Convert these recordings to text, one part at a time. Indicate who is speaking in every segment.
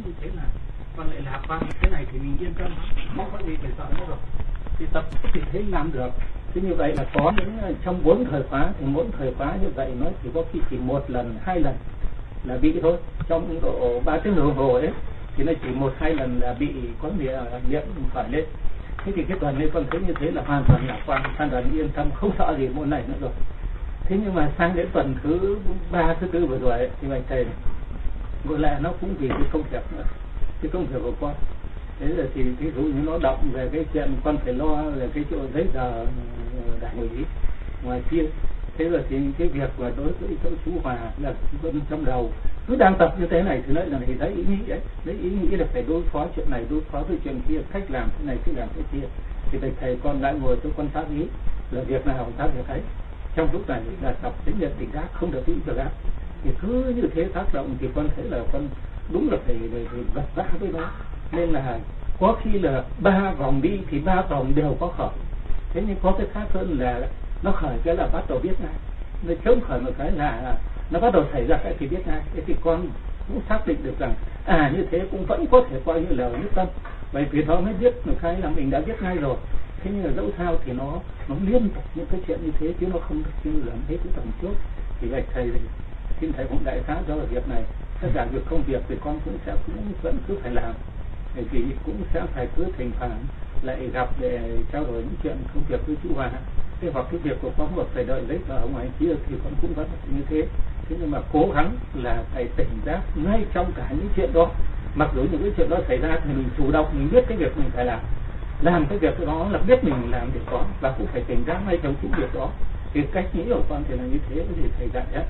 Speaker 1: như thế là con lại lạc quan như thế này thì mình yên tâm, không có gì phải sợ nữa rồi. Thì tập thì thế làm được. Thế như vậy là có những trong 4 thời khóa thì mỗi thời khóa như vậy nó chỉ có khi chỉ 1 lần 2 lần là bị thôi. Trong độ 3 tiếng đồng hồ ấy thì nó chỉ 1-2 lần là bị có niệm khởi lên. Thế thì cái tuần này con thấy như thế là hoàn toàn lạc quan, hoàn toàn yên tâm, không sợ gì môn này nữa rồi. Thế nhưng mà sang đến tuần thứ 3, thứ 4 vừa rồi ấy, thì bạch thầy gọi là nó cũng vì cái công việc nữa, cái công việc của con. Thế rồi thì ví dụ như nó động về cái chuyện con phải lo về cái chỗ giấy tờ đại hội ngoài kia. Thế rồi thì cái việc mà đối với chỗ chú Hòa là trong đầu cứ đang tập như thế này thì lại là thì thấy ý nghĩ ấy, lấy ý nghĩ là phải đối phó chuyện này, đối phó với chuyện kia, cách làm thế này, cách làm thế kia. Thì thầy con đã ngồi cho con tác ý là việc nào tác việc ấy. Trong lúc này là tập tính nhận tỉnh giác, không được ý cho giác. Thì cứ như thế tác động thì con thấy là con đúng là phải vật vã với nó. Nên là có khi là 3 vòng đi thì 3 vòng đều có khởi. Thế nhưng có cái khác hơn là nó khởi cái là bắt đầu biết ngay, nó chớm khởi một cái là nó bắt đầu xảy ra cái thì biết ngay. Thế thì con cũng xác định được rằng như thế cũng vẫn có thể coi như là nhất tâm, bởi vì nó mới biết một cái là mình đã biết ngay rồi. Thế nhưng mà dẫu sao thì nó liên tục những cái chuyện như thế chứ nó không được như là hết cái tầm trước. Thì vậy thầy xin thầy cũng đại khái cho việc này, tất cả việc công việc thì con cũng vẫn cứ phải làm, vì cũng sẽ phải cứ thỉnh thoảng lại gặp để trao đổi những chuyện công việc với chú Hòa. Thế hoặc cái việc của con một phải đợi lấy vợ ở ngoài kia thì con cũng vẫn như thế. Thế nhưng mà cố gắng là phải tỉnh giác ngay trong cả những chuyện đó. Mặc dù những cái chuyện đó xảy ra thì mình chủ động, mình biết cái việc mình phải làm cái việc đó là biết mình làm việc đó, và cũng phải tỉnh giác ngay trong những việc đó. Thì cách nghĩ của con thì là như thế, thì thầy dạy đấy.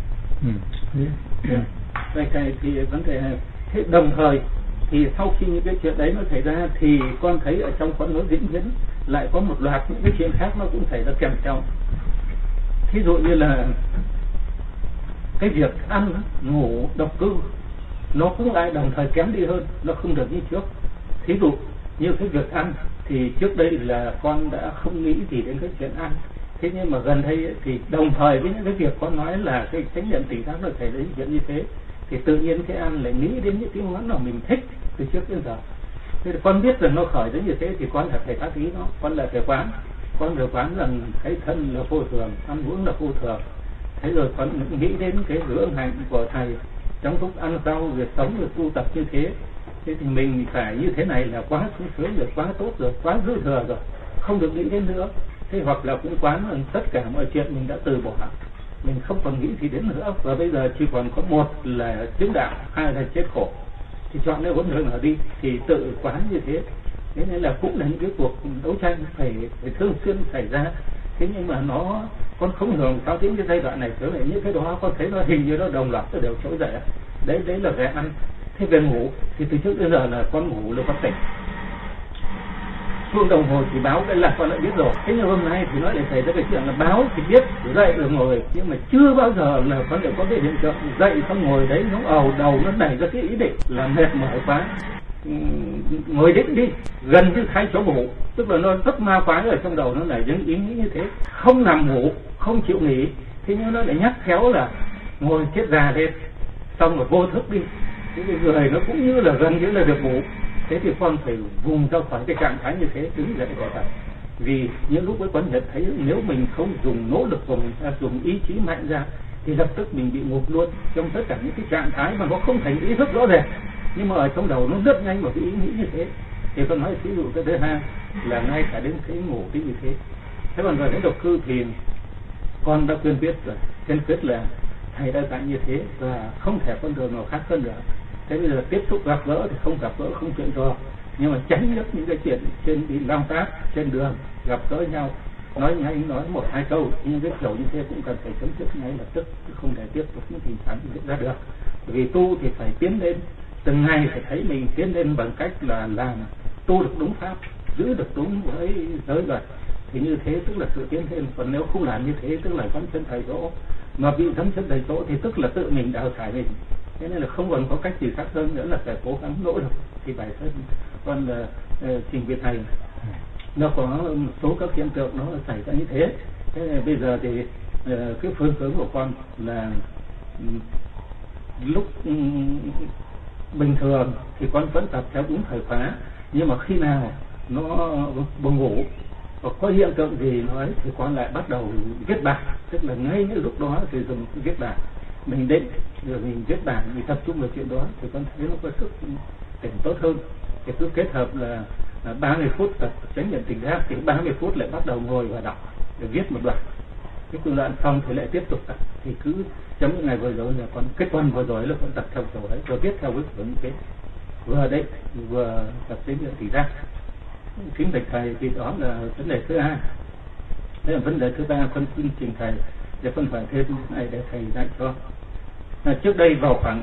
Speaker 1: Vậy thầy thì vấn đề này. Thế đồng thời thì sau khi những cái chuyện đấy nó xảy ra thì con thấy ở trong con nó diễn biến lại có một loạt những cái chuyện khác nó cũng xảy ra kèm theo. Thí dụ như là cái việc ăn, ngủ, độc cư nó cũng lại đồng thời kém đi hơn, nó không được như trước. Thí dụ như cái việc ăn thì trước đây là con đã không nghĩ gì đến cái chuyện ăn. Thế nhưng mà gần đây thì đồng thời với những cái việc con nói là cái chánh niệm tỉnh giác nó xảy ra những chuyện như thế, thì tự nhiên cái ăn lại nghĩ đến những cái món nào mình thích từ trước đến giờ. Thế con biết rằng nó khởi đến như thế thì con là phải tác ý nó, con là phải quán rằng cái thân là vô thường, ăn uống là vô thường. Thế rồi con nghĩ đến cái hưởng hành của thầy trong lúc ăn rau rồi sống rồi tu tập như thế. Thế thì mình phải như thế này là quá sung sướng rồi, quá tốt rồi, quá dư thừa rồi, không được nghĩ đến nữa. Thế hoặc là cũng quán rằng tất cả mọi chuyện mình đã từ bỏ, mình không còn nghĩ gì đến nữa, và bây giờ chỉ còn có một là chứng đạo, hai là chết khổ, thì chọn cái con đường nào đi thì tự quán như thế. Thế nên là cũng là những cái cuộc đấu tranh phải thường xuyên xảy ra. Thế nhưng mà con không hưởng sao đến cái giai đoạn này trở lại những cái đó con thấy nó hình như nó đồng loạt nó đều trỗi dậy. Đấy là về ăn. Thế về ngủ thì từ trước đến giờ là con ngủ là con tỉnh, chuông đồng hồ thì báo cái là con đã biết rồi. Thế nhưng hôm nay thì nói lại xảy ra cái chuyện là báo thì biết dậy được ngồi, nhưng mà chưa bao giờ là con đều có cái hiện tượng dậy xong ngồi đấy nó ầu đầu nó nảy ra cái ý định là mệt mỏi quá, ngồi định đi, gần như thay chỗ ngủ, tức là nó rất ma quái ở trong đầu nó nảy những ý nghĩ như thế, không nằm ngủ, không chịu nghỉ. Thế nhưng nó lại nhắc khéo là ngồi chết già lên, xong rồi vô thức đi, cái người nó cũng như là gần như là được ngủ. Thế thì con phải vùng ra khỏi cái trạng thái như thế, đứng dậy để tập. Vì những lúc ấy con nhận thấy nếu mình không dùng nỗ lực của mình, dùng ý chí mạnh ra thì lập tức mình bị ngục luôn trong tất cả những cái trạng thái mà nó không thành ý thức rõ rệt, nhưng mà ở trong đầu nó rất nhanh một cái ý nghĩ như thế. Thì con nói ví dụ cái thứ hai là ngay cả đến cái ngủ cái như thế. Thế còn về đến độc cư thì con đã kiên quyết là thầy đã dạy như thế và không thể con đường nào khác hơn nữa. Thế bây giờ tiếp xúc gặp gỡ thì không gặp gỡ không chuyện trò, nhưng mà tránh nhất những cái chuyện trên đi lang tác trên đường gặp gỡ nhau nói nhanh nói 1-2 câu, nhưng cái kiểu như thế cũng cần phải chấm dứt ngay lập tức, không thể tiếp tục những tình trạng diễn ra được. Vì tu thì phải tiến lên, từng ngày phải thấy mình tiến lên bằng cách là làm tu được đúng pháp, giữ được đúng với giới luật, thì như thế tức là sự tiến lên. Còn nếu không làm như thế tức là dẫm chân tại chỗ, mà bị dẫm chân tại chỗ thì tức là tự mình đào thải mình. Thế nên là không còn có cách gì khác hơn nữa là phải cố gắng nỗ lực thì bản thân con trình bày thầy nó có một số các hiện tượng nó xảy ra như thế. Thế nên bây giờ thì cái phương hướng của con là lúc bình thường thì con vẫn tập theo đúng thời khóa, nhưng mà khi nào nó buồn ngủ hoặc có hiện tượng gì nói thì con lại bắt đầu viết bảng, tức là ngay những lúc đó thì dùng viết bảng, mình định rồi mình viết bảng, mình tập trung vào chuyện đó thì con thấy nó có sức tỉnh tốt hơn. Thì cứ kết hợp là 30 phút tập chánh niệm tỉnh giác thì 30 phút lại bắt đầu ngồi và đọc để viết một đoạn, cái công đoạn xong thì lại tiếp tục tập. Thì cứ trong những ngày vừa rồi là con cái tuần vừa rồi là con tập theo kiểu đấy, rồi viết theo cái cuốn cái vừa đấy vừa tập chánh niệm tỉnh giác. Kính bạch thầy, thì đó là vấn đề thứ hai. Thế là vấn đề thứ ba con xin trình thầy để con hỏi thêm này để thầy dạy cho. Trước đây vào khoảng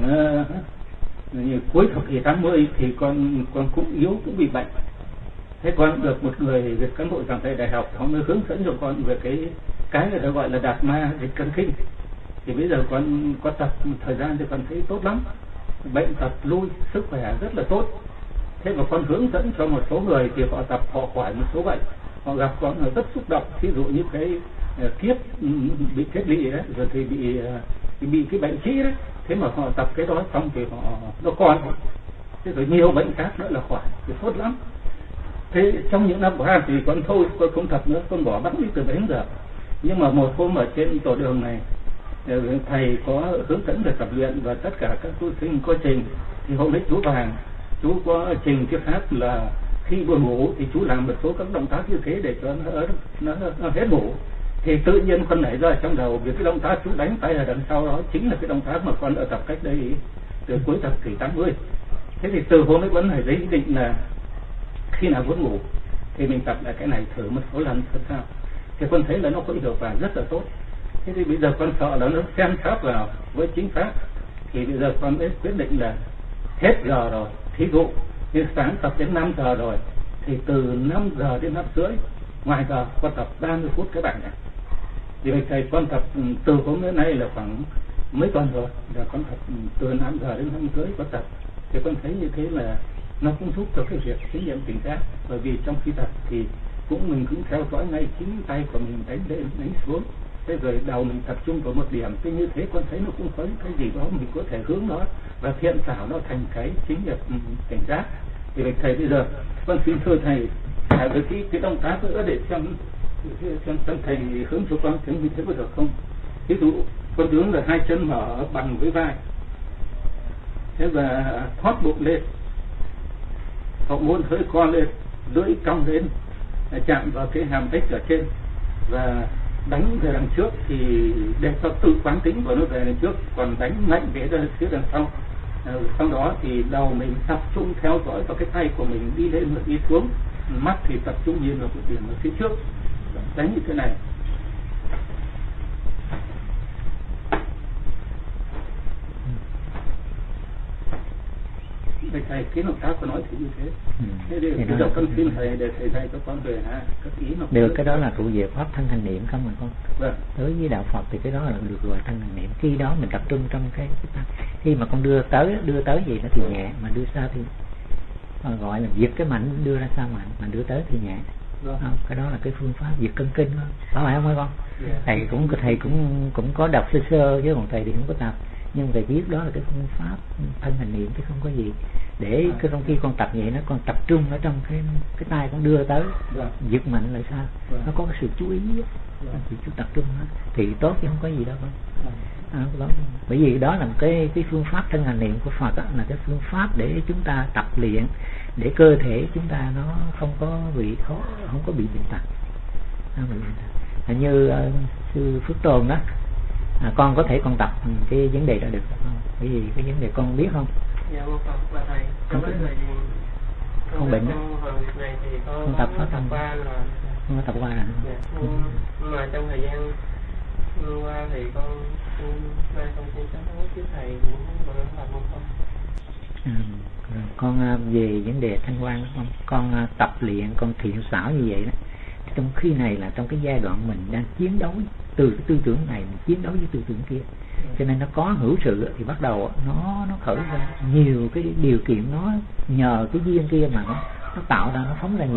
Speaker 1: cuối thập kỷ 80 thì con cũng yếu, cũng bị bệnh. Thế con được một người cán bộ giảng dạy đại học, họ mới hướng dẫn cho con về cái người ta gọi là đạt ma dịch cân kinh. Thì bây giờ con có tập một thời gian thì con thấy tốt lắm, bệnh tật lui, sức khỏe rất là tốt. Thế mà con hướng dẫn cho một số người thì họ tập họ khỏi một số bệnh, họ gặp con rất xúc động, ví dụ như cái kiếp bị kết lị đấy, rồi thì bị cái bệnh trĩ đấy. Thế mà họ tập cái đó xong thì nó còn, thế rồi nhiều bệnh khác nữa là khỏi, thì tốt lắm. Thế trong những năm qua thì con thôi, con không tập nữa, con bỏ bẵng đi từ đến giờ. Nhưng mà một hôm ở trên tổ đường này, thầy có hướng dẫn về tập luyện và tất cả các tu sinh có trình. Thì hôm đấy chú Vàng, chú có trình cái pháp là khi buồn ngủ thì chú làm một số các động tác như thế để cho nó hết ngủ. Thì tự nhiên con nảy ra trong đầu vì cái động tác chú đánh tay ở đằng sau đó chính là cái động tác mà con đã tập cách đây từ cuối thập kỷ 80. Thế thì từ hôm ấy vẫn phải giấy định là khi nào muốn ngủ thì mình tập lại cái này thử một số lần xem sao. Thì con thấy là nó có hiệu quả rất là tốt. Thế thì bây giờ con sợ là nó xen sát vào với chính pháp. Thì bây giờ con mới quyết định là hết giờ rồi, thí dụ như sáng tập đến 5 giờ rồi thì từ 5 giờ đến 5 rưỡi ngoài giờ con tập 30 phút cái bảng này. Thì thầy con tập từ hôm nay là khoảng mấy tuần rồi, là con tập từ 5 giờ đến 5 rưỡi con tập. Thì con thấy như thế là nó cũng giúp cho cái việc chánh niệm tỉnh giác, bởi vì trong khi tập thì mình cũng theo dõi ngay chính tay của mình đánh lên đánh xuống, thế rồi đầu mình tập trung vào một điểm. Thế như thế con thấy nó cũng có cái gì đó mình có thể hướng nó và thiện xảo nó thành cái chính niệm tỉnh giác. Thì thầy bây giờ con xin thưa thầy với cái động tác nữa để xem thầy hướng cho con thấy như thế có được không? Ví dụ con đứng là hai chân mở bằng với vai, thế và thoát bụng lên, hậu môn hơi co lên, lưỡi cong lên chạm vào cái hàm ếch ở trên và đánh về đằng trước thì để cho tự quán tính của nó về đằng trước, còn đánh mạnh về phía đằng sau. Sau đó thì đầu mình tập trung theo dõi vào cái tay của mình đi lên và đi xuống, mắt thì tập trung nhìn vào cái điểm ở phía trước, đánh như thế này. Thầy cái động tác của nói thì như thế. Thế thì bây giờ con xin thầy để thầy dạy cho con về các ý nó
Speaker 2: được. Cái đó là trụ về pháp thân hành niệm không mà con.
Speaker 1: Vâng.
Speaker 2: Đối với đạo Phật thì cái đó là được gọi thân hành niệm. Khi đó mình tập trung trong cái khi mà con đưa tới gì nó thì nhẹ, mà đưa xa thì gọi là giật cái mạnh, đưa ra xa mạnh, mà đưa tới thì nhẹ. Vâng. Không, cái đó là cái phương pháp diệt cân kinh đó. Phải không con? Yeah. Thầy cũng có đọc sơ sơ chứ còn thầy thì không có tập. Nhưng thầy biết đó là cái phương pháp thân hành niệm chứ không có gì. Để trong khi con tập vậy nó con tập trung ở trong cái tay con đưa tới, giật mạnh lại sao, nó có cái sự chú ý, sự chú tập trung đó, thì tốt chứ không có gì đâu con. Bởi vì đó là một cái phương pháp thân hành niệm của Phật đó, là cái phương pháp để chúng ta tập luyện để cơ thể chúng ta nó không có bị bệnh tật. Như sư Phước Tồn đó, con có thể con tập cái vấn đề đó được không? Bởi vì cái vấn đề con biết không?
Speaker 3: Dạ một Phật và thầy, trong cái thời gian
Speaker 2: không bệnh đó.
Speaker 3: Việc này thì con
Speaker 2: tập
Speaker 3: qua rồi.
Speaker 2: Con tập qua rồi.
Speaker 3: Dạ. Nhưng mà trong thời gian qua thì con không xin sám hối với thầy cũng là một không.
Speaker 2: Con về vấn đề thanh quan đó con tập luyện, con thiện xảo như vậy đó. Trong khi này là trong cái giai đoạn mình đang chiến đấu từ cái tư tưởng này mình chiến đấu với tư tưởng kia, cho nên nó có hữu sự thì bắt đầu nó khởi ra nhiều cái điều kiện, nó nhờ cái duyên kia mà nó tạo ra, nó phóng ra nhiều.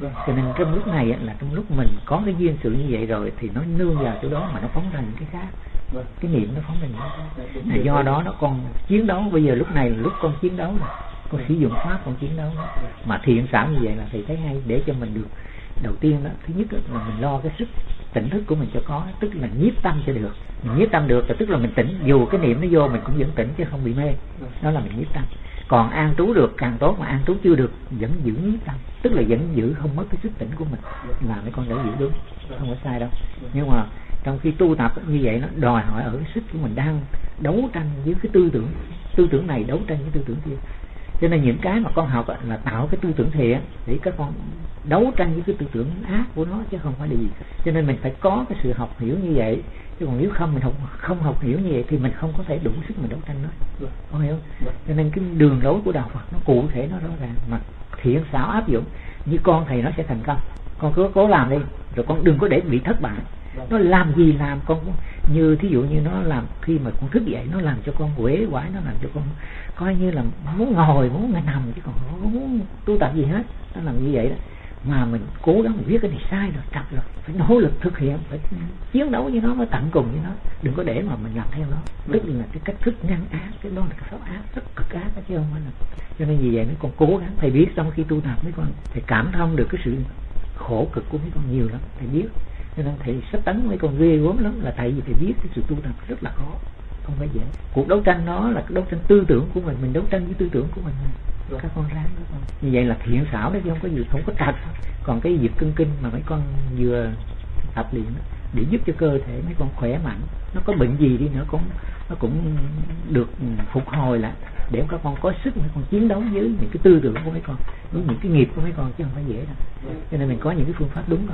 Speaker 2: Cho nên trong lúc này là trong lúc mình có cái duyên sự như vậy rồi thì nó nương vào chỗ đó mà nó phóng ra những cái khác. Cái niệm nó phóng ra những cái khác. Do đó nó còn chiến đấu. Bây giờ lúc này là lúc con chiến đấu rồi, con sử dụng pháp con chiến đấu đó. Mà thiện xảo như vậy là thầy thấy hay để cho mình được. Đầu tiên đó, thứ nhất là mình lo cái sức tỉnh thức của mình cho có, tức là nhiếp tâm cho được. Mình nhiếp tâm được là tức là mình tỉnh, dù cái niệm nó vô mình cũng vẫn tỉnh chứ không bị mê. Đó là mình nhiếp tâm. Còn an trú được càng tốt, mà an trú chưa được vẫn giữ nhiếp tâm, tức là vẫn giữ không mất cái sức tỉnh của mình, là mấy con đã giữ đúng, không có sai đâu. Nhưng mà trong khi tu tập như vậy nó đòi hỏi ở cái sức của mình đang đấu tranh với cái tư tưởng này đấu tranh với tư tưởng kia. Cho nên những cái mà con học là tạo cái tư tưởng thiện để các con đấu tranh với cái tư tưởng ác của nó, chứ không phải là gì. Cho nên mình phải có cái sự học hiểu như vậy, chứ còn nếu không mình không học hiểu như vậy thì mình không có thể đủ sức mình đấu tranh nó. Con hiểu không? Cho nên cái đường lối của đạo Phật nó cụ thể, nó rõ ràng, mà thiện xảo áp dụng như con thì nó sẽ thành công. Con cứ cố làm đi, rồi con đừng có để bị thất bại. Nó làm gì làm con như thí dụ như nó làm khi mà con thức dậy nó làm cho con uể oải, nó làm cho con coi như là muốn ngồi muốn nằm chứ còn không muốn tu tập gì hết. Nó làm như vậy đó. Mà mình cố gắng mình biết cái này sai rồi, trật rồi, phải nỗ lực thực hiện, phải chiến đấu với nó, phải tận cùng với nó, đừng có để mà mình làm theo nó. Tức là cái cách thức ngăn ác, cái đó là cái pháp ác rất cực ác đó, chứ không phải là. Cho nên vì vậy mấy con cố gắng, thầy biết trong khi tu tập mấy con thầy cảm thông được cái sự khổ cực của mấy con nhiều lắm, thầy biết. Cho nên thầy sách tấn mấy con ghê gớm lắm, là tại vì thầy biết cái sự tu tập rất là khó, không phải dễ. Cuộc đấu tranh nó là đấu tranh tư tưởng của mình đấu tranh với tư tưởng của mình. Các con ráng các con. Như vậy là thiện xảo đấy chứ không có gì, không có trật. Còn cái việc kinh mà mấy con vừa tập luyện đó, để giúp cho cơ thể mấy con khỏe mạnh, nó có bệnh gì đi nữa nó cũng được phục hồi lại, để các con có sức mấy con chiến đấu với những cái tư tưởng của mấy con, với những cái nghiệp của mấy con, chứ không phải dễ đâu. Cho nên mình có những cái phương pháp đúng rồi.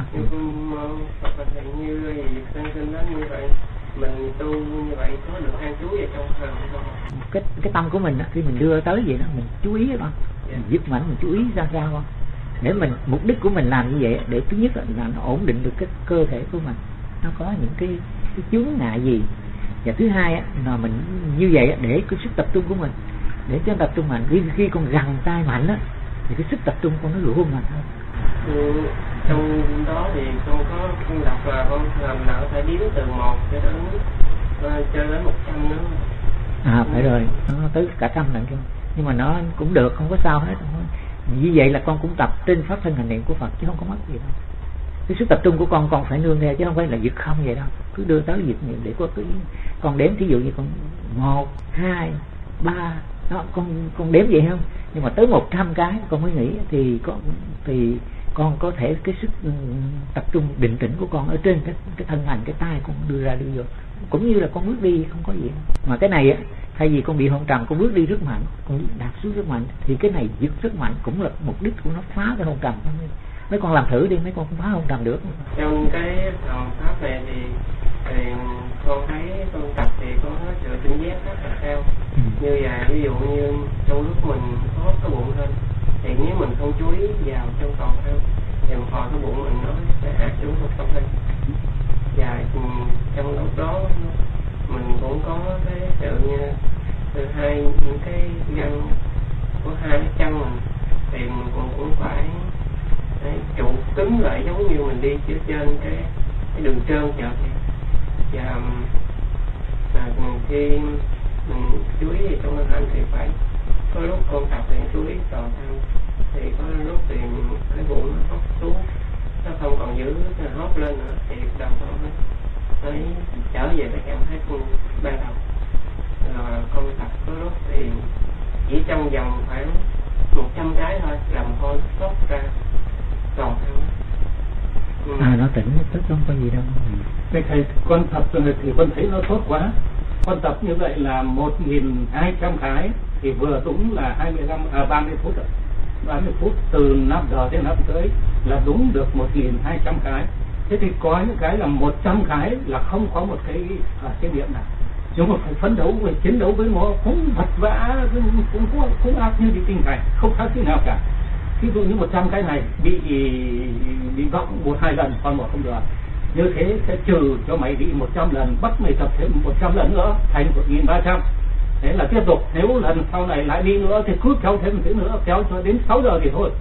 Speaker 3: Như việc sanh sinh đó như vậy, mình tu như vậy có được an trú về trong hồn không?
Speaker 2: Cái tâm của mình khi mình đưa tới vậy đó, mình chú ý đó con, mình dứt mạnh mình chú ý ra sao con, để mình mục đích của mình làm như vậy để thứ nhất là nó ổn định được cái cơ thể của mình, nó có những cái chướng ngại gì, và thứ hai là mình như vậy để cái sức tập trung của mình, để cho tập trung mạnh. Khi con gằn tay mạnh á thì cái sức tập trung con nó luôn mạnh hơn.
Speaker 3: Trong đó thì con có đọc là con làm nào phải đếm từ 1 cho đến 100 nữa.
Speaker 2: Phải rồi, nó tới cả 100 lần luôn. Nhưng mà nó cũng được, không có sao hết. Như vậy là con cũng tập trên pháp thân hành niệm của Phật chứ không có mất gì đâu. Cái sức tập trung của con phải nương theo chứ không phải là giật không vậy đâu. Cứ đưa tới giật niệm để có cái con đếm, thí dụ như con 1, 2, 3 đó, con đếm vậy không? Nhưng mà tới 100 cái con mới nghĩ thì con có thể cái sức tập trung định tĩnh của con ở trên cái thân hành, cái tay con đưa ra đưa vô, cũng như là con bước đi không có gì đâu. Mà cái này thay vì con bị hôn trầm, con bước đi rất mạnh, con đạp xuống rất mạnh, thì cái này giật rất mạnh cũng là mục đích của nó phá cái hôn trầm. Mấy con làm thử đi, mấy con cũng phá hôn trầm được.
Speaker 3: Trong cái phần pháp này thì con thấy con tập thì có sự tỉnh giác rất là cao. Như là ví dụ như trong lúc mình có cái bụng lên thì nếu mình không chú ý vào trong còn hơn thì một hồi cái bụng mình nó sẽ áp xuống một tâm hơn. Và trong lúc đó mình cũng có cái sự như từ hai những cái gân của hai cái chân mình thì mình cũng phải trụ cứng lại, giống như mình đi trên cái đường trơn chợ thì. Và khi mình chú ý thì trong hành thì phải có lúc con tập thì chú ý toàn thân, thì có lúc thì cái bụng nó hóp xuống, nó không còn giữ cái hóp lên nữa thì đầu con nó trở về cái cảm thấy ban đầu. Rồi con tập có lúc thì chỉ trong vòng khoảng 100 cái thôi, làm hôi tốt ra toàn thân.
Speaker 2: Nó tỉnh tức không có gì đâu.
Speaker 1: Thầy con tập rồi thì con thấy nó tốt quá. Con tập như vậy là 1.200 cái thì vừa đúng là 30 phút rồi. 30 phút từ 5 giờ đến 5 tới là đúng được 1.200 cái. Thế thì có những cái là 100 cái là không có một cái điểm nào. Nhưng mà phải phấn đấu và chiến đấu với nó, cũng vật vã, cũng ác như đi tinh thành, không khác gì nào cả. Ví dụ như 100 cái này bị vọng 1-2 lần, còn một không được. Như thế sẽ trừ cho mày bị 100 lần, bắt mày tập thêm 100 lần nữa thành 1.300. Thế là tiếp tục, nếu lần sau này lại đi nữa thì cứ kéo thêm một tí nữa, kéo cho đến 6 giờ thì thôi.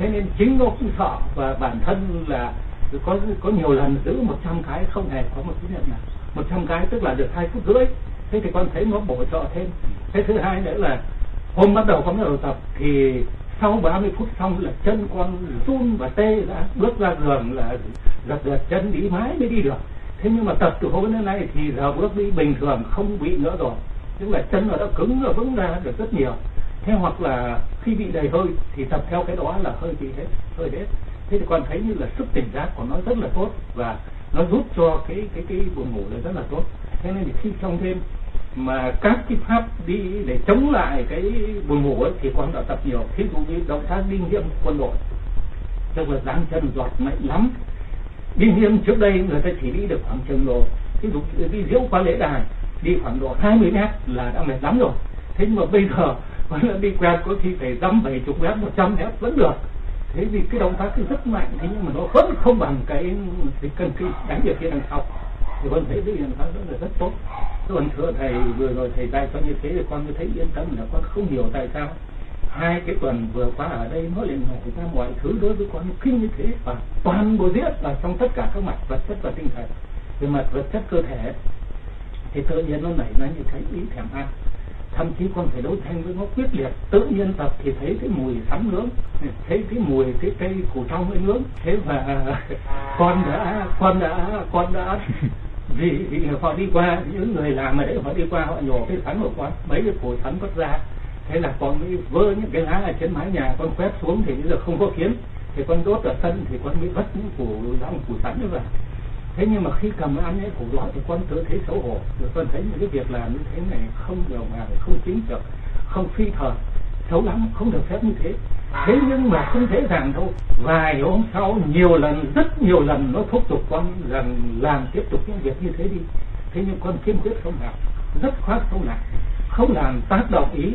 Speaker 1: Thế nên chính nó cũng sợ, và bản thân là có nhiều lần giữ 100 cái không hề có một cái nhận nào. 100 cái tức là được 2,5 phút. Thế thì con thấy nó bổ trợ thêm. Thế thứ hai nữa là hôm bắt đầu tập thì sau 30 phút xong là chân con run và tê đã, bước ra giường là giật chân đi mãi mới đi được. Thế nhưng mà tập từ hôm đến nay thì giờ bước đi bình thường, không bị nữa rồi, tức là chân nó đã cứng và vững ra được rất nhiều. Thế hoặc là khi bị đầy hơi thì tập theo cái đó là hơi bị hết. Thế thì con thấy như là sức tỉnh giác của nó rất là tốt, và nó giúp cho cái buồn ngủ là rất là tốt. Thế nên thì khi trong đêm mà các cái pháp đi để chống lại cái buồn ngủ ấy, thì con đã tập nhiều. Thí dụ như động tác đi nghiêm quân đội, tức là giang chân giọt mạnh lắm. Đi nghiêm trước đây người ta chỉ đi được khoảng chừng độ, ví dụ đi diễu qua lễ đài đi khoảng độ 20 mét là đã mệt lắm rồi. Thế nhưng mà bây giờ đi quen có khi phải 50-70 mét, 100 mét vẫn được. Thế vì cái động tác thì rất mạnh, thế nhưng mà nó vẫn không bằng cái cần khi đánh về phía đằng sau. Thì con thấy cái động tác rất là rất tốt. Còn thưa thầy, vừa rồi thầy dạy con như thế thì con mới thấy yên tâm, là con không hiểu tại sao 2 cái tuần vừa qua ở đây nó lại nổi ra mọi thứ đối với con kinh như thế, và toàn bộ diễn là trong tất cả các mặt vật chất và tinh thần. Về mặt vật chất cơ thể thì tự nhiên nó nảy ra như cái ý thèm ăn, thậm chí con phải đấu tranh với nó quyết liệt. Tự nhiên tập thì thấy cái mùi sắn nướng, thấy cái mùi cái cây củ trong mới nướng. Thế và con đã vì họ đi qua, những người làm ở đấy họ đi qua, họ nhổ cái sắn của con, mấy cái củ sắn vất ra. Thế là con mới vơ những cái lá ở trên mái nhà, con quét xuống thì bây giờ không có kiến, thì con đốt ở sân thì con mới vất những củ sắn như vậy. Thế nhưng mà khi cầm ăn những củ đó thì con tự thấy xấu hổ, rồi con thấy những cái việc làm như thế này không điều hòa, không chính trực, không phi thời, xấu lắm, không được phép như thế. Thế nhưng mà không dễ dàng đâu. Vài hôm sau rất nhiều lần nó thúc giục con rằng làm tiếp tục những việc như thế đi. Thế nhưng con kiên quyết không làm, rất khoát không làm, tác động ý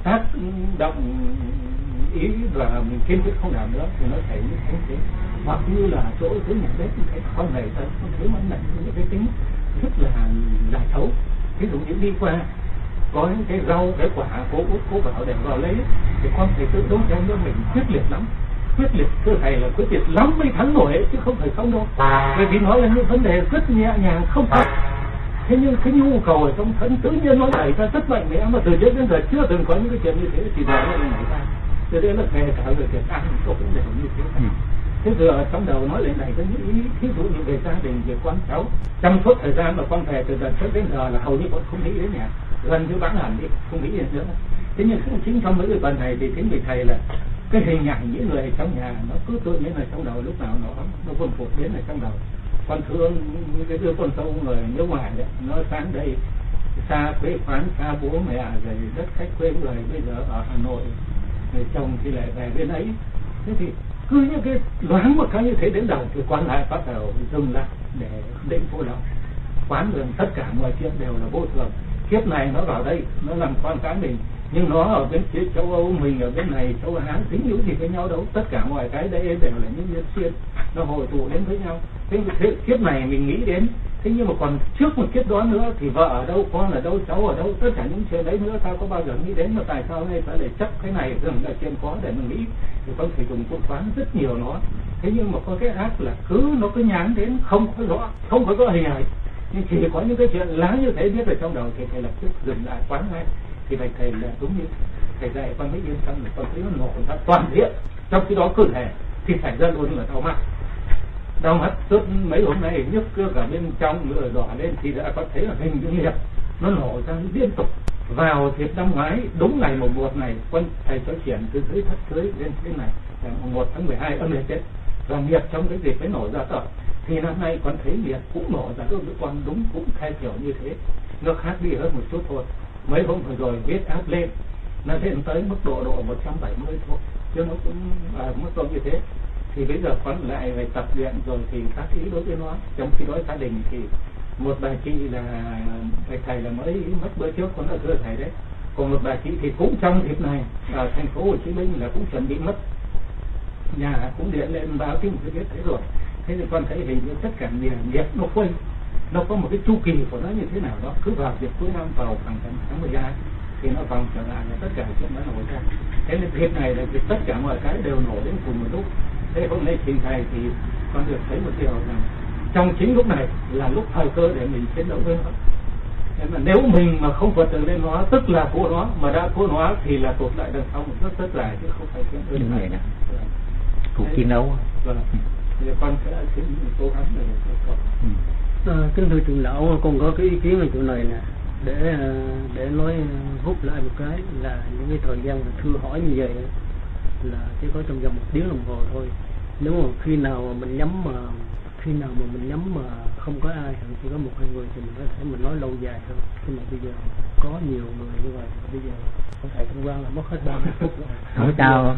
Speaker 1: và mình kiên quyết không làm nữa thì nó xảy như thế. Hoặc như là chỗ dưới nhà bếp như thế, con này con thấy nó nặng những cái tính rất là giải xấu. Ví dụ như đi qua có những cái rau, cái quả cố bảo để vào lấy thì con phải tự đấu tranh với mình quyết liệt lắm. Quyết liệt, thưa thầy là quyết liệt lắm mới thắng nổi ấy, chứ không phải không đâu. Bởi vì nó là những vấn đề rất nhẹ nhàng, không phải. Thế nhưng cái nhu cầu ở trong thân tự nhiên nó nảy ra rất mạnh mẽ, mà từ trước đến giờ chưa từng có những cái chuyện như thế, thì giờ nó nảy ra. Từ đấy là về cả về việc ăn cũng đều như thế này. Thế giờ trong đầu nói lên này có những ý, thí dụ như về gia đình, về con cháu, trong suốt thời gian mà con về từ đợt trước đến giờ là hầu như con không nghĩ đến nhà, gần như bán hẳn đi, không nghĩ đến nữa. Thế nhưng chính trong mấy cái tuần này thì chính vì thầy là cái hình ảnh những người trong nhà nó cứ tự nhiên là trong đầu lúc nào nó vun phục đến ở trong đầu. Con thương cái đứa con dâu người nước ngoài đấy, nó sang đây xa quê quán, xa bố mẹ, rồi rất khách quê người, bây giờ ở Hà Nội, người chồng thì lại về bên ấy. Thế thì cứ những cái loáng một cái như thế đến đầu thì con lại bắt đầu dừng lại để định vô lòng. Quán đường tất cả mọi chuyện đều là vô thường. Kiếp này nó vào đây, nó làm con cái mình, nhưng nó ở bên phía châu Âu, mình ở bên này châu Á, dính yếu gì với nhau đâu. Tất cả mọi cái đây đều là những nhân duyên, nó hội tụ đến với nhau. Thế kiếp này mình nghĩ đến, thế nhưng mà còn trước một kiếp đó nữa thì vợ ở đâu, con ở đâu, cháu ở đâu, tất cả những chuyện đấy nữa tao có bao giờ nghĩ đến. Mà tại sao này phải để chấp cái này dừng là chuyện có để mình nghĩ, thì con phải dùng phương pháp rất nhiều nó. Thế nhưng mà có cái ác là nó cứ nhán đến, không có rõ hình ảnh, nhưng chỉ có những cái chuyện láng như thế biết ở trong đầu thì thầy lập tức dừng lại quán ngay. Thì thầy là đúng như thầy dạy con mới yên tâm, là con thấy nó nổ ra toàn diện. Trong khi đó cơ thể thì xảy ra luôn là đau mắt suốt mấy hôm nay, nhức cả bên trong nữa đỏ lên, thì đã có thấy là hình những liệt nó nổ ra liên tục. Vào dịp năm ngoái đúng ngày 1 này, thầy cho chuyển từ dưới thất cưới lên thế này, 1 tháng 12 âm lịch Tết, và nghiệp trong cái dịp ấy nổ ra tở. Thì năm nay con thấy liệt cũng nổ ra đối với con, đúng cũng thay kiểu như thế, nó khác đi hơn một chút thôi. Mấy hôm vừa rồi huyết áp lên, nó lên tới mức độ 170 thôi, chứ nó cũng ở mức độ như thế. Thì bây giờ con lại phải tập luyện rồi thì các ý đối với nó. Trong khi đó gia đình thì một bà chị là thầy là mới mất bữa trước, con đã thưa thầy đấy. Còn một bà chị thì cũng trong dịp này ở thành phố Hồ Chí Minh là cũng chuẩn bị mất, nhà cũng điện lên báo tin tôi biết thế rồi. Thế thì con thấy hình như tất cả nghiệp nó quay, nó có một cái chu kỳ của nó như thế nào đó, cứ vào dịp cuối năm, vào khoảng tháng 12 thì nó vòng trở lại là tất cả chuyện đó nổi ra. Thế nên việc này là việc tất cả mọi cái đều nổi đến cùng một lúc. Thế hôm nay trình thầy thì con được thấy một điều rằng trong chính lúc này là lúc thời cơ để mình chiến đấu với nó. Thế mà nếu mình mà không vật được lên nó, tức là thua nó, mà đã thua nó thì là tụt lại đằng sau một rất dài chứ không phải chuyện đơn giản này.
Speaker 2: Cuộc chiến đấu.
Speaker 1: Vâng. Thì con sẽ cố gắng để
Speaker 4: kính thưa trưởng lão, con có cái ý kiến ở chỗ này nè, để nói hút lại một cái là những cái thời gian mà thưa hỏi như vậy là chỉ có trong vòng 1 tiếng đồng hồ thôi. Nếu mà khi nào mà mình nhắm mà không có ai, chỉ có 1-2 người thì mình có thể mình nói lâu dài hơn. Nhưng mà bây giờ có nhiều người như vậy, bây giờ ông thầy Thông Quang là mất hết 30 phút rồi.
Speaker 2: Không sao.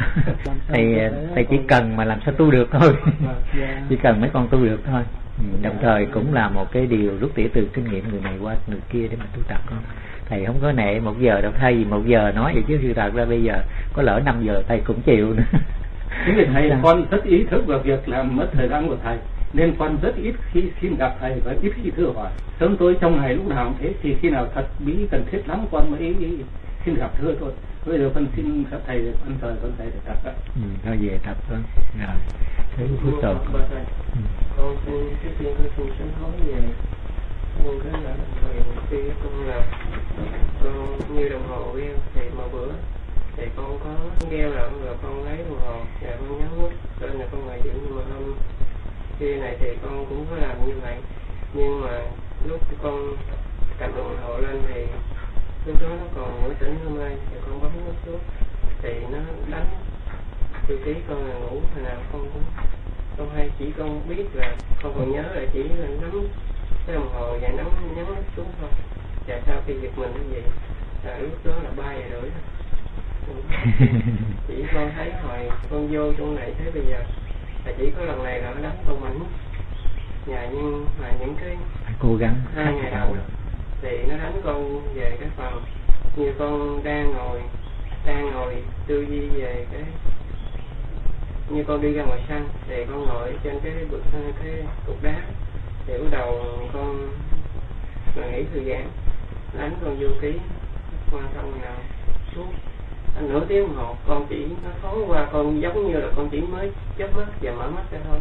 Speaker 2: Thầy chỉ cần mà làm sao tu được thôi. Chỉ cần mấy con tu được thôi. Đồng thời cũng là một cái điều rút tỉa từ kinh nghiệm người này qua người kia để mà tu tập con. Thầy không có nệ 1 giờ đâu, thay vì 1 giờ nói vậy chứ sự thật ra bây giờ có lỡ 5 giờ thầy cũng chịu nữa.
Speaker 1: Chính vì thầy con rất ý thức vào việc làm mất thời gian của thầy, nên con rất ít khi xin gặp thầy và ít khi thưa hỏi. Sớm tối trong ngày lúc nào cũng thế, thì khi nào thật bí cần thiết lắm con mới xin gặp thưa thôi. Bây giờ con xin các thầy ăn thời con thầy để tập đó.
Speaker 2: Thôi về tập đó. Rồi. Thế cuối tuần.
Speaker 3: Con xin cái tiên con xin sám hối về con cái là thời khi con là con như đồng hồ gheo thì một bữa thì con có gheo rồi con lấy đồng hồ và con nhấn nút cho nên là con ngồi giữ, nhưng mà hôm kia này thì con cũng có làm như vậy, nhưng mà lúc con cầm đồng hồ lên thì lúc đó nó còn nổi tỉnh hôm nay thì con bấm nút xuống thì nó đánh tiêu chí con là ngủ hồi nào con hay chỉ con biết là con còn nhớ là chỉ là nắm cái đồng hồ và nhấn nút xuống thôi, và sau khi giật mình như vậy là lúc đó là 3 giờ rưỡi chỉ con thấy hồi con vô trong này thế bây giờ là chỉ có lần này là nó đánh con mạnh nhưng mà những cái
Speaker 2: cố gắng
Speaker 3: 2 ngày đầu thì nó đánh con về cái phần như con đang ngồi tư duy về cái như con đi ra ngoài sân thì con ngồi trên cái cục đá thì bắt đầu con là nghĩ thư giãn, đánh con vô ký qua xong nào suốt nửa tiếng đồng hồ con chỉ nó thoáng qua, con giống như là con chỉ mới chớp mắt và mở mắt ra thôi,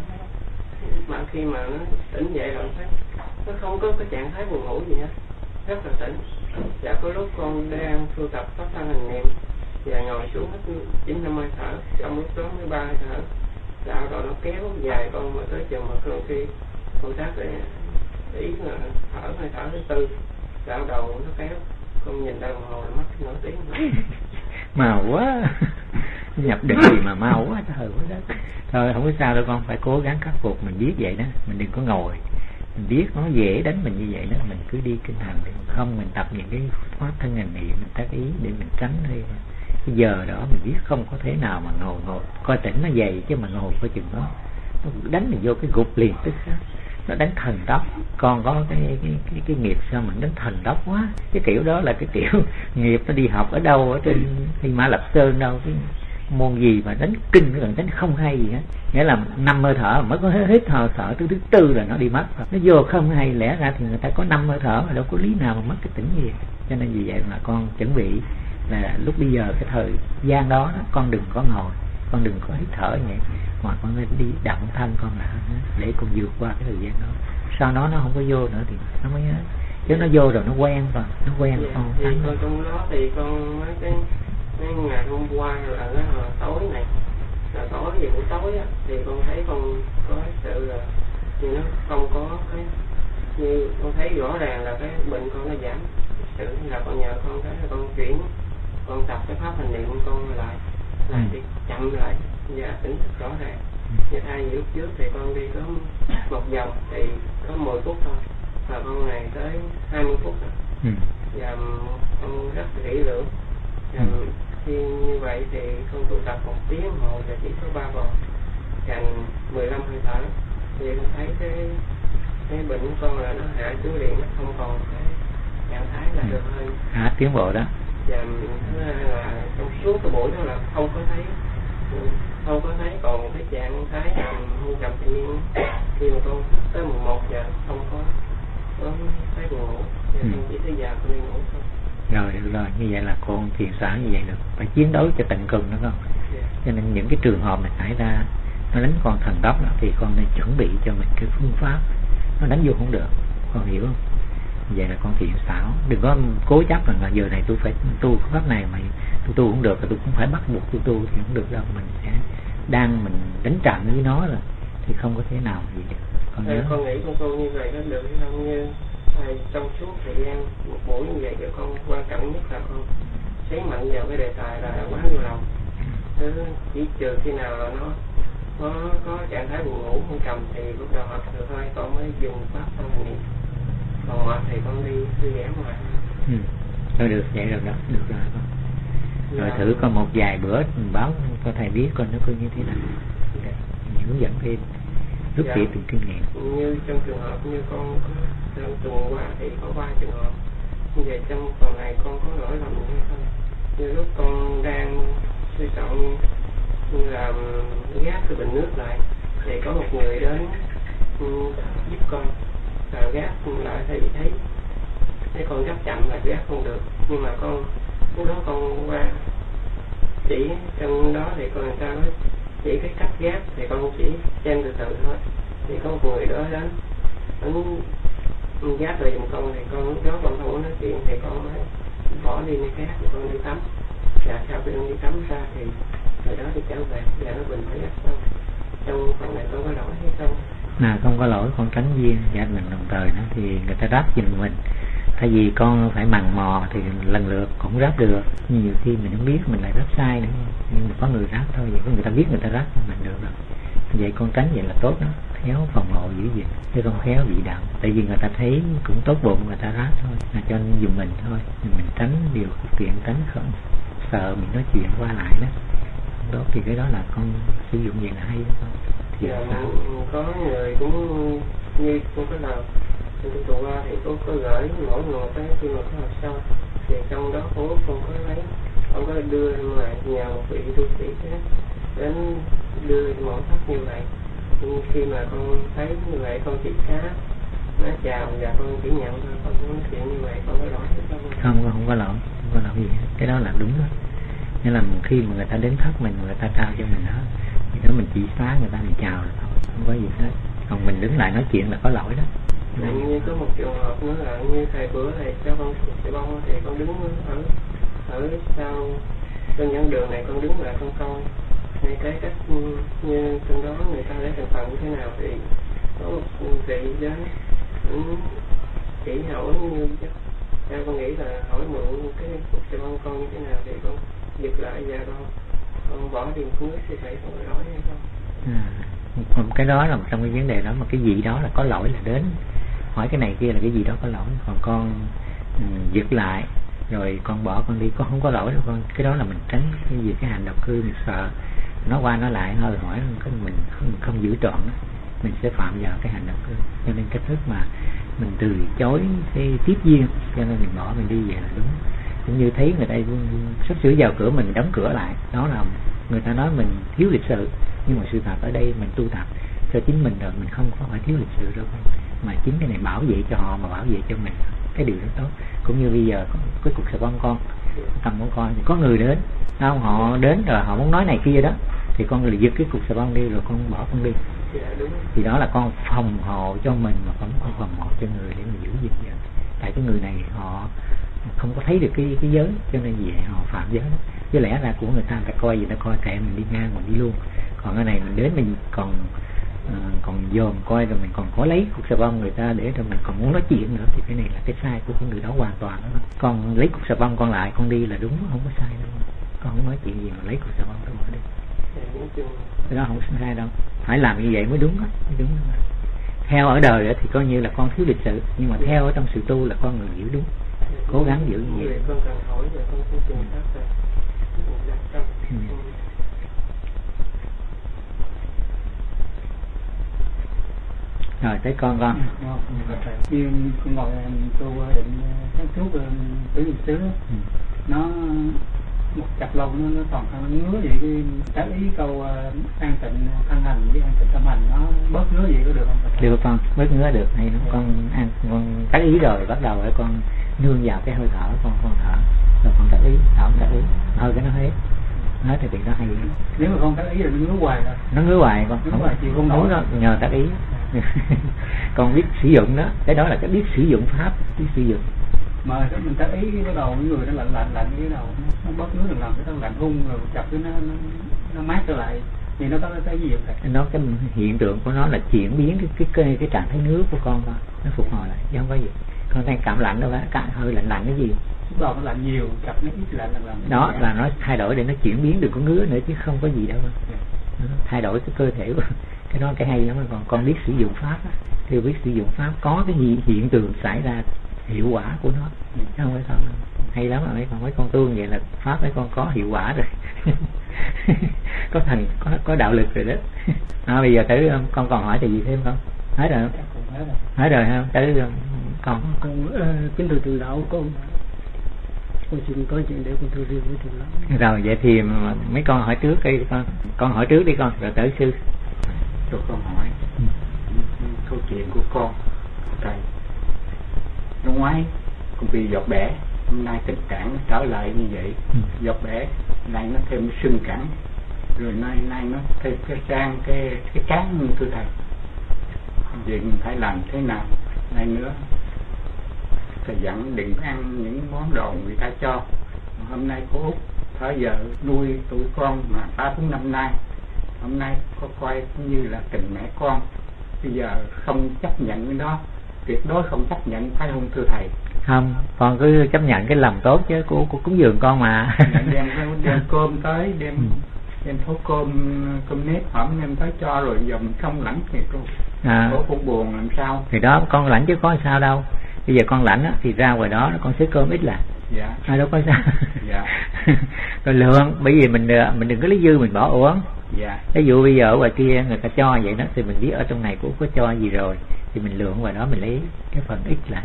Speaker 3: mà khi mà nó tỉnh dậy rồi thấy nó không có cái trạng thái buồn ngủ gì hết, rất là tỉnh. Và có lúc con đang tu tập pháp thân hành niệm và ngồi xuống hết 9-5 hơi thở, trong lúc đó mới 3 hơi thở, sau đó nó kéo dài con mà tới chừng mà đôi khi con tác để ý là thở hơi thở thứ 4, sau đầu nó kéo con nhìn đồng hồ mất nửa tiếng nữa.
Speaker 2: Mau quá. Nhập định gì mà mau quá trời quá đó. Thôi không có sao đâu con, phải cố gắng khắc phục. Mình biết vậy đó, mình đừng có ngồi mình biết nó dễ đánh mình như vậy đó, mình cứ đi kinh hành đi. Không mình tập những cái pháp thân hành niệm, mình tác ý để mình tránh đi. Cái giờ đó mình biết không có thế nào mà ngồi coi tỉnh nó dày chứ mà ngồi coi chừng đó nó đánh mình vô cái gục liền tức khắc. Nó đánh thần tốc. Con có cái nghiệp sao mình đánh thần tốc quá. Cái kiểu đó là cái kiểu nghiệp nó đi học ở đâu, ở trên Hy Mã Lập Sơn đâu, cái môn gì mà đánh kinh rồi đánh không hay gì hết. Nghĩa là 5 hơi thở mới có hết hơi thở thứ 4 là nó đi mất. Nó vô không hay, lẽ ra thì người ta có 5 hơi thở mà đâu có lý nào mà mất cái tỉnh gì. Cho nên vì vậy mà con chuẩn bị là lúc bây giờ cái thời gian đó con đừng có ngồi, con đừng có hít thở vậy, mà con nên đi động thân con lại để con vượt qua cái thời gian đó. Sau đó nó không có vô nữa thì nó mới hết. Chứ nó vô rồi nó quen rồi, nó quen rồi con.
Speaker 3: Thì con trong đó thì con mấy cái ngày hôm qua là cái tối này là tối về buổi tối á, thì con thấy con có sự là như nó không có cái như con thấy rõ ràng là cái bệnh con nó giảm. Sự là con nhờ con cái là con chuyển con tập cái pháp hành niệm con lại thì chậm lại và tỉnh thức rõ ràng. Như thay vì lúc trước thì con đi có 1 vòng thì có 10 phút thôi, và con này tới 20 phút rồi. Và con rất kỹ lưỡng. Khi như vậy thì con tụ tập 1 tiếng đồng hồ và chỉ có 3 vòng dành 15 hơi thở thì con thấy cái bệnh của con là nó hạ xuống liền, nó không còn cái trạng thái là được hơn
Speaker 2: tiến bộ đó.
Speaker 3: Và thứ hai là trong suốt cái buổi đó là không có thấy còn cái trạng thái hôn trầm tự nhiên. Khi mà con tới 11 giờ không có thấy buồn ngủ, và con chỉ tới giờ con đi ngủ thôi.
Speaker 2: Rồi được rồi, như vậy là con thiền xảo như vậy được, phải chiến đấu cho tận cùng đó con. Cho nên những cái trường hợp này xảy ra nó đánh con thần đốc đó, thì con nên chuẩn bị cho mình cái phương pháp, nó đánh vô không được, con hiểu không? Vậy là con thiện xảo, đừng có cố chấp là giờ này tôi phải tu pháp này mà tôi tu không được thì tôi cũng phải bắt buộc tôi tu thì không được đâu. Mình sẽ đang mình đánh trận với nó rồi thì không có thể nào gì được. Con nhớ
Speaker 3: con nghĩ con tu như vậy có được hay không? Như trong suốt thời gian một buổi như vậy cho con quan trọng nhất là con thấy mạnh vào cái đề tài là quán vô lòng, chỉ trừ khi nào là nó có trạng thái buồn ngủ không cầm thì lúc đầu học được thôi con mới dùng pháp tâm niệm, còn hoặc thì con đi thư giãn ngoài.
Speaker 2: Thôi được vậy rồi đó, được rồi con. Rồi thử con một vài bữa mình báo cho thầy biết coi nó như thế nào, mình hướng dẫn thêm rút kỹ từng kinh nghiệm.
Speaker 3: Như trong trường hợp như con trong tuần qua thì có 3 trường hợp như vậy, trong tuần này con có lỗi lầm hay không? Như lúc con đang suy chọn như là gác cái bình nước lại thì có một người đến giúp con là gác lại thì thấy con gác chậm là gác không được, nhưng mà con lúc đó con qua chỉ trong đó thì con người ta nói chỉ cái cách gác thì con chỉ xem từ từ thôi, thì có một người đó đến anh gác rồi giùm con thì con lúc đó con không có nói chuyện thì con mới bỏ đi nơi khác thì con đi tắm, và sau khi con đi tắm ra thì rồi đó thì trở về và nó bình phải xong. Trong phần này con có lỗi hay không?
Speaker 2: Không có lỗi, con tránh duyên và mình đồng thời đó thì người ta đáp giùm mình. Thay vì con phải mằn mò thì lần lượt cũng ráp được, nhưng nhiều khi mình không biết mình lại ráp sai nữa, nhưng mà có người ráp thôi, vậy có người ta biết người ta ráp mình được rồi. Vậy con tránh vậy là tốt đó, khéo phòng hộ giữ gìn chứ không khéo bị đạo. Tại vì người ta thấy cũng tốt bụng người ta ráp thôi, là cho nên dùng mình thôi, mình tránh điều khúc tiện, tránh không sợ mình nói chuyện qua lại đó. Đó thì cái đó là con sử dụng vậy là hay đó con. Thì
Speaker 3: có người cũng như con có làm trong tuần qua thì cô có gửi mỗi một cái khi mà có học xong thì trong đó con có đưa lại nhờ một vị tu sĩ đến đưa mẫu pháp như vậy. Nhưng khi mà con thấy như vậy con chỉ khá nói chào và con chỉ nhận thôi, con không nói chuyện như vậy con có lỗi hay không?
Speaker 2: Không có lỗi gì hết. Cái đó là đúng đó. Nghĩa là khi mà người ta đến thất mình, người ta trao cho mình đó thì đó mình chỉ xóa người ta, mình chào là thôi, không có gì hết. Còn mình đứng lại nói chuyện là có lỗi đó.
Speaker 3: Như có một trường hợp nữa là như thầy bữa thầy cho con sợi bông thì con đứng ở sau trên những đường này con đứng lại con coi ngay cái cách như trong đó người ta lấy thành phần như thế nào thì có một vị đến chỉ hỏi như theo con nghĩ là hỏi mượn cái cục sợi bông con như thế nào thì con giật lại và con bỏ đi một nước thì thầy không có lỗi hay không?
Speaker 2: Cái đó là một trong cái vấn đề đó, mà cái gì đó là có lỗi là đến hỏi cái này kia là cái gì đó có lỗi, còn con giật lại rồi con bỏ con đi, con không có lỗi đâu con. Cái đó là mình tránh cái gì, cái hành động cư mình sợ nó qua nó lại hơi hỏi mình không giữ trọn đó, mình sẽ phạm vào cái hành động cư. Cho nên cách thức mà mình từ chối cái tiếp duyên, cho nên mình bỏ mình đi vậy là đúng. Cũng như thấy người ta sắp sửa vào cửa mình đóng cửa lại, đó là người ta nói mình thiếu lịch sự, nhưng mà sự thật ở đây mình tu tập cho chính mình rồi, mình không có phải thiếu lịch sự đâu, mà chính cái này bảo vệ cho họ mà bảo vệ cho mình, cái điều đó tốt. Cũng như bây giờ cái cục sợi bông con cầm con có người đến đâu, họ đến rồi họ muốn nói này kia đó thì con giật cái cục sợi bông đi rồi con bỏ con đi, thì đó là con phòng hộ cho mình mà không con phòng hộ cho người để mình giữ gìn vậy. Tại cái người này họ không có thấy được cái giới, cho nên vì họ phạm giới đó. Với lẽ là của người ta coi gì, ta coi kệ mình đi ngang mình đi luôn. Còn cái này mình đến mình còn dòm coi rồi mình còn có lấy cục sợi bông người ta để rồi mình còn muốn nói chuyện nữa, thì cái này là cái sai của người đó hoàn toàn đó. Con lấy cục sợi bông con lại con đi là đúng, không có sai đâu. Con không nói chuyện gì mà lấy cục sợi bông con đi, cái đó không sai đâu. Phải làm như vậy mới đúng đó, mới đúng đó. Theo ở đời đó thì coi như là con thiếu lịch sự, nhưng mà theo ở trong sự tu là con người giữ đúng, cố gắng giữ như vậy.
Speaker 3: Con cần hỏi và con sẽ tìm pháp rồi.
Speaker 2: Rồi tới con.
Speaker 1: Như con ngồi tu định sáng suốt tứ niệm xứ, nó một chập lòng nó còn ngứa vậy, cái ý câu an tịnh thân hành với an tịnh tâm hành nó bớt ngứa vậy có được không?
Speaker 2: Được con, bớt ngứa được hay nó con tác ý rồi bắt đầu con nương vào cái hơi thở con thở, rồi con tác ý, thở tác ý, hơi cái nó hết thì nó hay.
Speaker 1: Nếu mà con tác ý là nó ngứa hoài rồi.
Speaker 2: Nó ngứa hoài con
Speaker 1: ngứa hoài, không
Speaker 2: muốn nó nhờ tác ý. Con biết sử dụng đó, cái đó là cái biết sử dụng pháp, biết sử dụng.
Speaker 1: Mà cái mình tác ý cái đầu cái người nó lạnh cái đầu nó bớt nước làm cái nó lạnh hung rồi chập cái nó mát trở lại thì nó có cái gì vậy?
Speaker 2: Nó cái hiện tượng của nó là chuyển biến cái trạng thái nước của con thôi, nó phục hồi lại chứ không có gì. Con đang cảm lạnh đâu á, hơi lạnh cái gì?
Speaker 1: Lúc đầu nó lạnh nhiều, chập nó ít lạnh
Speaker 2: đó là nó thay đổi để nó chuyển biến được con ngứa nữa chứ không có gì đâu. Nó thay đổi cái cơ thể của cái đó cái hay lắm. Còn con biết sử dụng pháp á, thì biết sử dụng pháp có cái gì hiện tượng xảy ra hiệu quả của nó chứ không phải sao. Hay lắm rồi mấy con tu vậy là pháp mấy con có hiệu quả rồi. Có thành có đạo lực rồi đó. Bây giờ tới con còn hỏi gì thêm không? Hết rồi không? Hết rồi không? Tới con
Speaker 4: kính thưa trưởng lão, con xin có chuyện để con thưa riêng với trưởng lão.
Speaker 2: Rồi vậy thì mấy con hỏi trước đi con hỏi trước đi con rồi tới sư.
Speaker 5: Cho con hỏi câu chuyện của con thầy. Năm ngoái con bị giọt bẻ, hôm nay tình trạng nó trở lại như vậy. Giọt bẻ nay nó thêm sưng cẳng, rồi nay nó thêm cái trán thưa thầy. Vậy mình phải làm thế nào nay nữa? Thầy dặn đừng ăn những món đồ người ta cho. Hôm nay cô Út thời giờ nuôi tụi con mà 3-4 năm nay, hôm nay có coi như là tình mẹ con. Bây giờ không chấp nhận cái đó, tuyệt đối không chấp nhận, phải không thưa thầy?
Speaker 2: Không, con cứ chấp nhận cái lòng tốt chứ, cô cúng dường con mà.
Speaker 5: đem cơm tới, đem thố cơm nếp hổm đem tới cho, rồi giờ mình không lãnh thì con buồn làm sao?
Speaker 2: Thì đó con lãnh chứ có sao đâu. Bây giờ con lãnh á, thì ra ngoài đó con xới cơm ít là.
Speaker 5: Dạ.
Speaker 2: Đâu có sao.
Speaker 5: Dạ.
Speaker 2: Rồi lượng, bởi vì mình đừng có lấy dư mình bỏ uống.
Speaker 5: Dạ.
Speaker 2: Ví dụ bây giờ ở ngoài kia người ta cho vậy đó, thì mình biết ở trong này cũng có cho gì rồi, thì mình lượng ngoài đó mình lấy cái phần ít lại.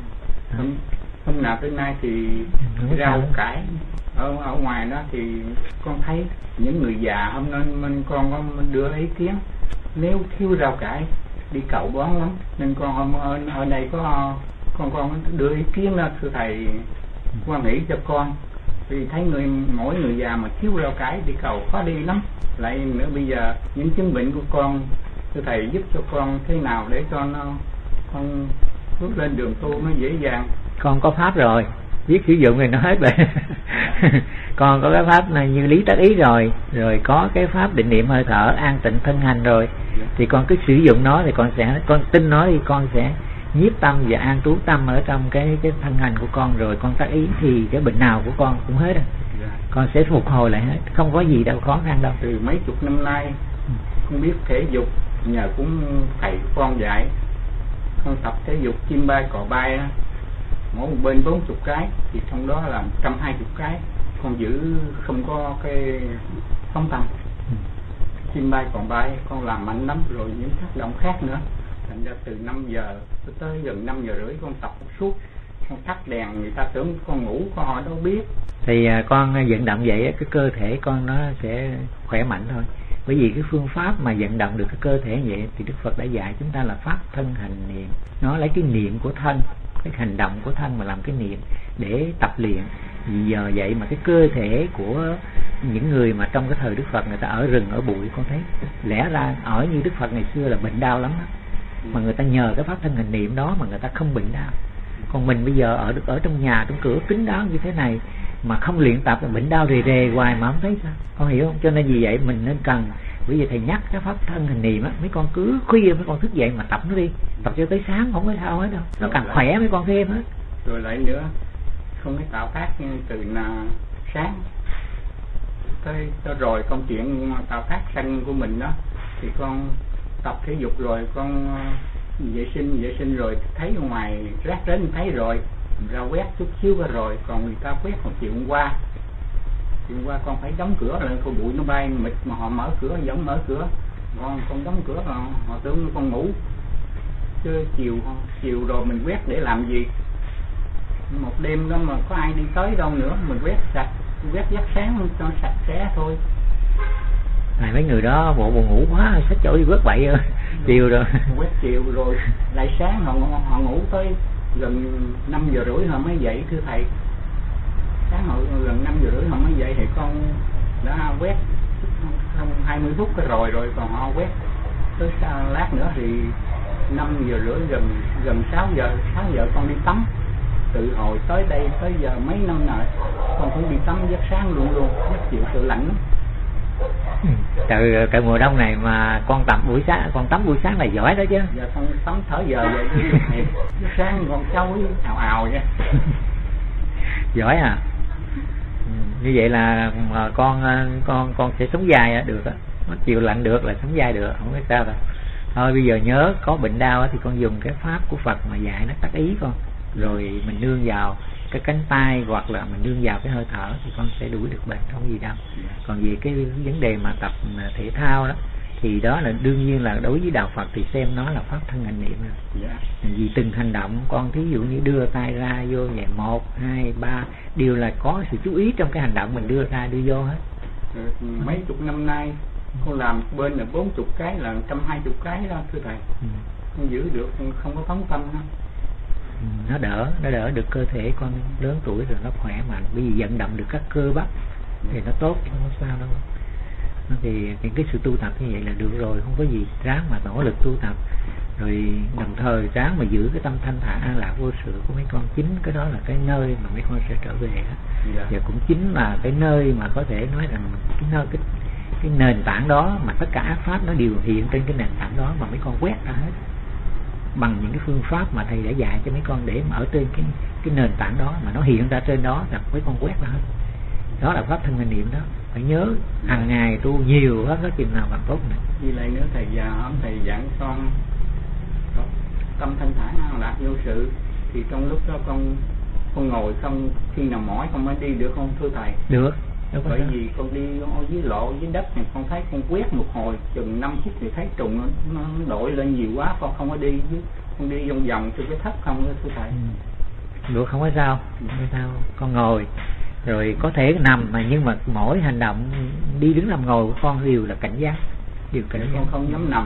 Speaker 5: Hôm nào tới nay thì rau cải ở ngoài đó thì con thấy những người già hôm nay con có đưa ý kiến nếu thiếu rau cải đi cậu bón lắm, nên con ở đây có con đưa ý kiến đó thưa thầy quan nghĩ cho con, vì thấy mỗi người già mà thiếu rau cải đi cầu khó đi lắm. Lại nữa bây giờ những chứng bệnh của con thưa thầy giúp cho con thế nào để cho con bước lên đường tu nó dễ dàng.
Speaker 2: Con có pháp rồi, biết sử dụng thì nó hết rồi. Con có cái pháp này như lý tác ý rồi có cái pháp định niệm hơi thở an tịnh thân hành rồi, thì con cứ sử dụng nó thì con tin nó thì con sẽ nhiếp tâm và an trú tâm ở trong cái thân hành của con, rồi con tác ý thì cái bệnh nào của con cũng hết rồi. Con sẽ phục hồi lại hết, không có gì đâu khó khăn đâu.
Speaker 5: Từ mấy chục năm nay con biết thể dục, nhờ cũng thầy con dạy, con tập thể dục chim bay cò bay đó, mỗi một bên 40 cái thì trong đó là 120 cái con giữ không có cái phóng tâm. Chim bay còn bay con làm mạnh lắm, rồi những tác động khác nữa. Thành ra từ 5 giờ tới gần 5 giờ rưỡi con tập suốt, con tắt đèn người ta tưởng con ngủ, con hỏi đâu biết.
Speaker 2: Thì con vận động vậy cái cơ thể con nó sẽ khỏe mạnh thôi. Bởi vì cái phương pháp mà vận động được cái cơ thể vậy thì Đức Phật đã dạy chúng ta là pháp thân hành niệm. Nó lấy cái niệm của thân, cái hành động của thân mà làm cái niệm để tập luyện. Vì giờ vậy mà cái cơ thể của những người mà trong cái thời Đức Phật người ta ở rừng ở bụi, con thấy lẽ ra ở như Đức Phật ngày xưa là bệnh đau lắm đó. Mà người ta nhờ cái pháp thân hành niệm đó mà người ta không bệnh đau. Còn mình bây giờ ở trong nhà, trong cửa kín đáo như thế này mà không luyện tập là bệnh đau rề rề hoài mà không thấy sao, con hiểu không? Cho nên vì vậy mình nên cần, bởi vì thầy nhắc cái pháp thân hành niệm á, mấy con cứ khuya mấy con thức dậy mà tập nó đi, tập cho tới sáng không có sao hết đâu, nó càng khỏe mấy con thêm hết.
Speaker 5: Rồi lại nữa không cái tạo tác từ sáng tới rồi công chuyện tạo tác sanh của mình đó, thì con tập thể dục rồi con vệ sinh rồi thấy ở ngoài rác rến thấy rồi ra quét chút xíu rồi, còn người ta quét một chiều hôm qua con phải đóng cửa lên, con bụi nó bay mịt mà họ mở cửa vẫn mở cửa, con đóng cửa họ tưởng con ngủ, chứ chiều rồi mình quét để làm gì? Một đêm đó mà có ai đi tới đâu nữa, mình quét sạch, quét giấc sáng cho sạch sẽ thôi.
Speaker 2: Mấy người đó bộ buồn ngủ quá, xách chỗ đi quét bậy rồi chiều rồi
Speaker 5: quét chiều rồi lại sáng họ ngủ tới gần 5 giờ rưỡi họ mới dậy thưa thầy. Sáng hồi gần 5 giờ rưỡi họ mới dậy thì con đã quét không 20 phút rồi còn họ quét tới lát nữa thì 5 giờ rưỡi gần 6 giờ con đi tắm. Từ hồi tới đây tới giờ mấy năm rồi con cũng đi tắm giấc sáng luôn giấc chiều tự lạnh lắm.
Speaker 2: Từ mùa đông này mà con tắm buổi sáng là giỏi đó chứ.
Speaker 5: Giờ con tắm thở giờ vậy giấc sáng con cháu ào vậy.
Speaker 2: Giỏi à. Như vậy là con sẽ sống dài được á, chịu lạnh được là sống dài được, không có sao đâu. Thôi bây giờ nhớ có bệnh đau thì con dùng cái pháp của Phật mà dạy nó tác ý con, rồi mình nương vào cái cánh tay hoặc là mình nương vào cái hơi thở thì con sẽ đuổi được bệnh, không gì đâu. Còn về cái vấn đề mà tập thể thao đó thì đó là đương nhiên là đối với đạo Phật thì xem nó là pháp thân hành niệm rồi. Vì từng hành động con thí dụ như đưa tay ra vô vậy 1, 2, 3 đều là có sự chú ý trong cái hành động mình đưa ra đưa vô hết.
Speaker 5: Mấy chục năm nay con làm bên là 40 cái là 120 cái đó thưa thầy. Con giữ được không có phóng tâm đâu.
Speaker 2: Nó đỡ được cơ thể con lớn tuổi rồi nó khỏe mạnh, bởi vì vận động được các cơ bắp thì nó tốt, không có sao đâu. Thì những cái sự tu tập như vậy là được rồi, không có gì, ráng mà nỗ lực tu tập rồi đồng thời ráng mà giữ cái tâm thanh thản an lạc vô sự của mấy con. Chính cái đó là cái nơi mà mấy con sẽ trở về đó. Và cũng chính là cái nơi mà có thể nói rằng cái nền tảng đó mà tất cả ác pháp nó đều hiện trên cái nền tảng đó mà mấy con quét ra hết bằng những cái phương pháp mà thầy đã dạy cho mấy con, để mà ở trên cái nền tảng đó mà nó hiện ra trên đó là mấy con quét ra hết. Đó là pháp thân hành niệm đó, phải nhớ hàng ngày tu nhiều hết, nó chừng nào càng tốt này.
Speaker 5: Vì lại nữa thầy thầy giảng con tâm thanh thản an lạc vô sự, thì trong lúc đó con ngồi không, khi nào mỏi con mới đi được không thưa thầy?
Speaker 2: Được.
Speaker 5: Bởi vì con đi dưới lộ dưới đất này con thấy con quét một hồi chừng 5 phút thì thấy trùng nó đổi lên nhiều quá, con không có đi chứ con đi vòng vòng trên cái thất không thưa thầy.
Speaker 2: Được, không có sao, con ngồi rồi có thể nằm mà, nhưng mà mỗi hành động đi đứng nằm ngồi của con đều là cảnh giác,
Speaker 5: con không dám nằm,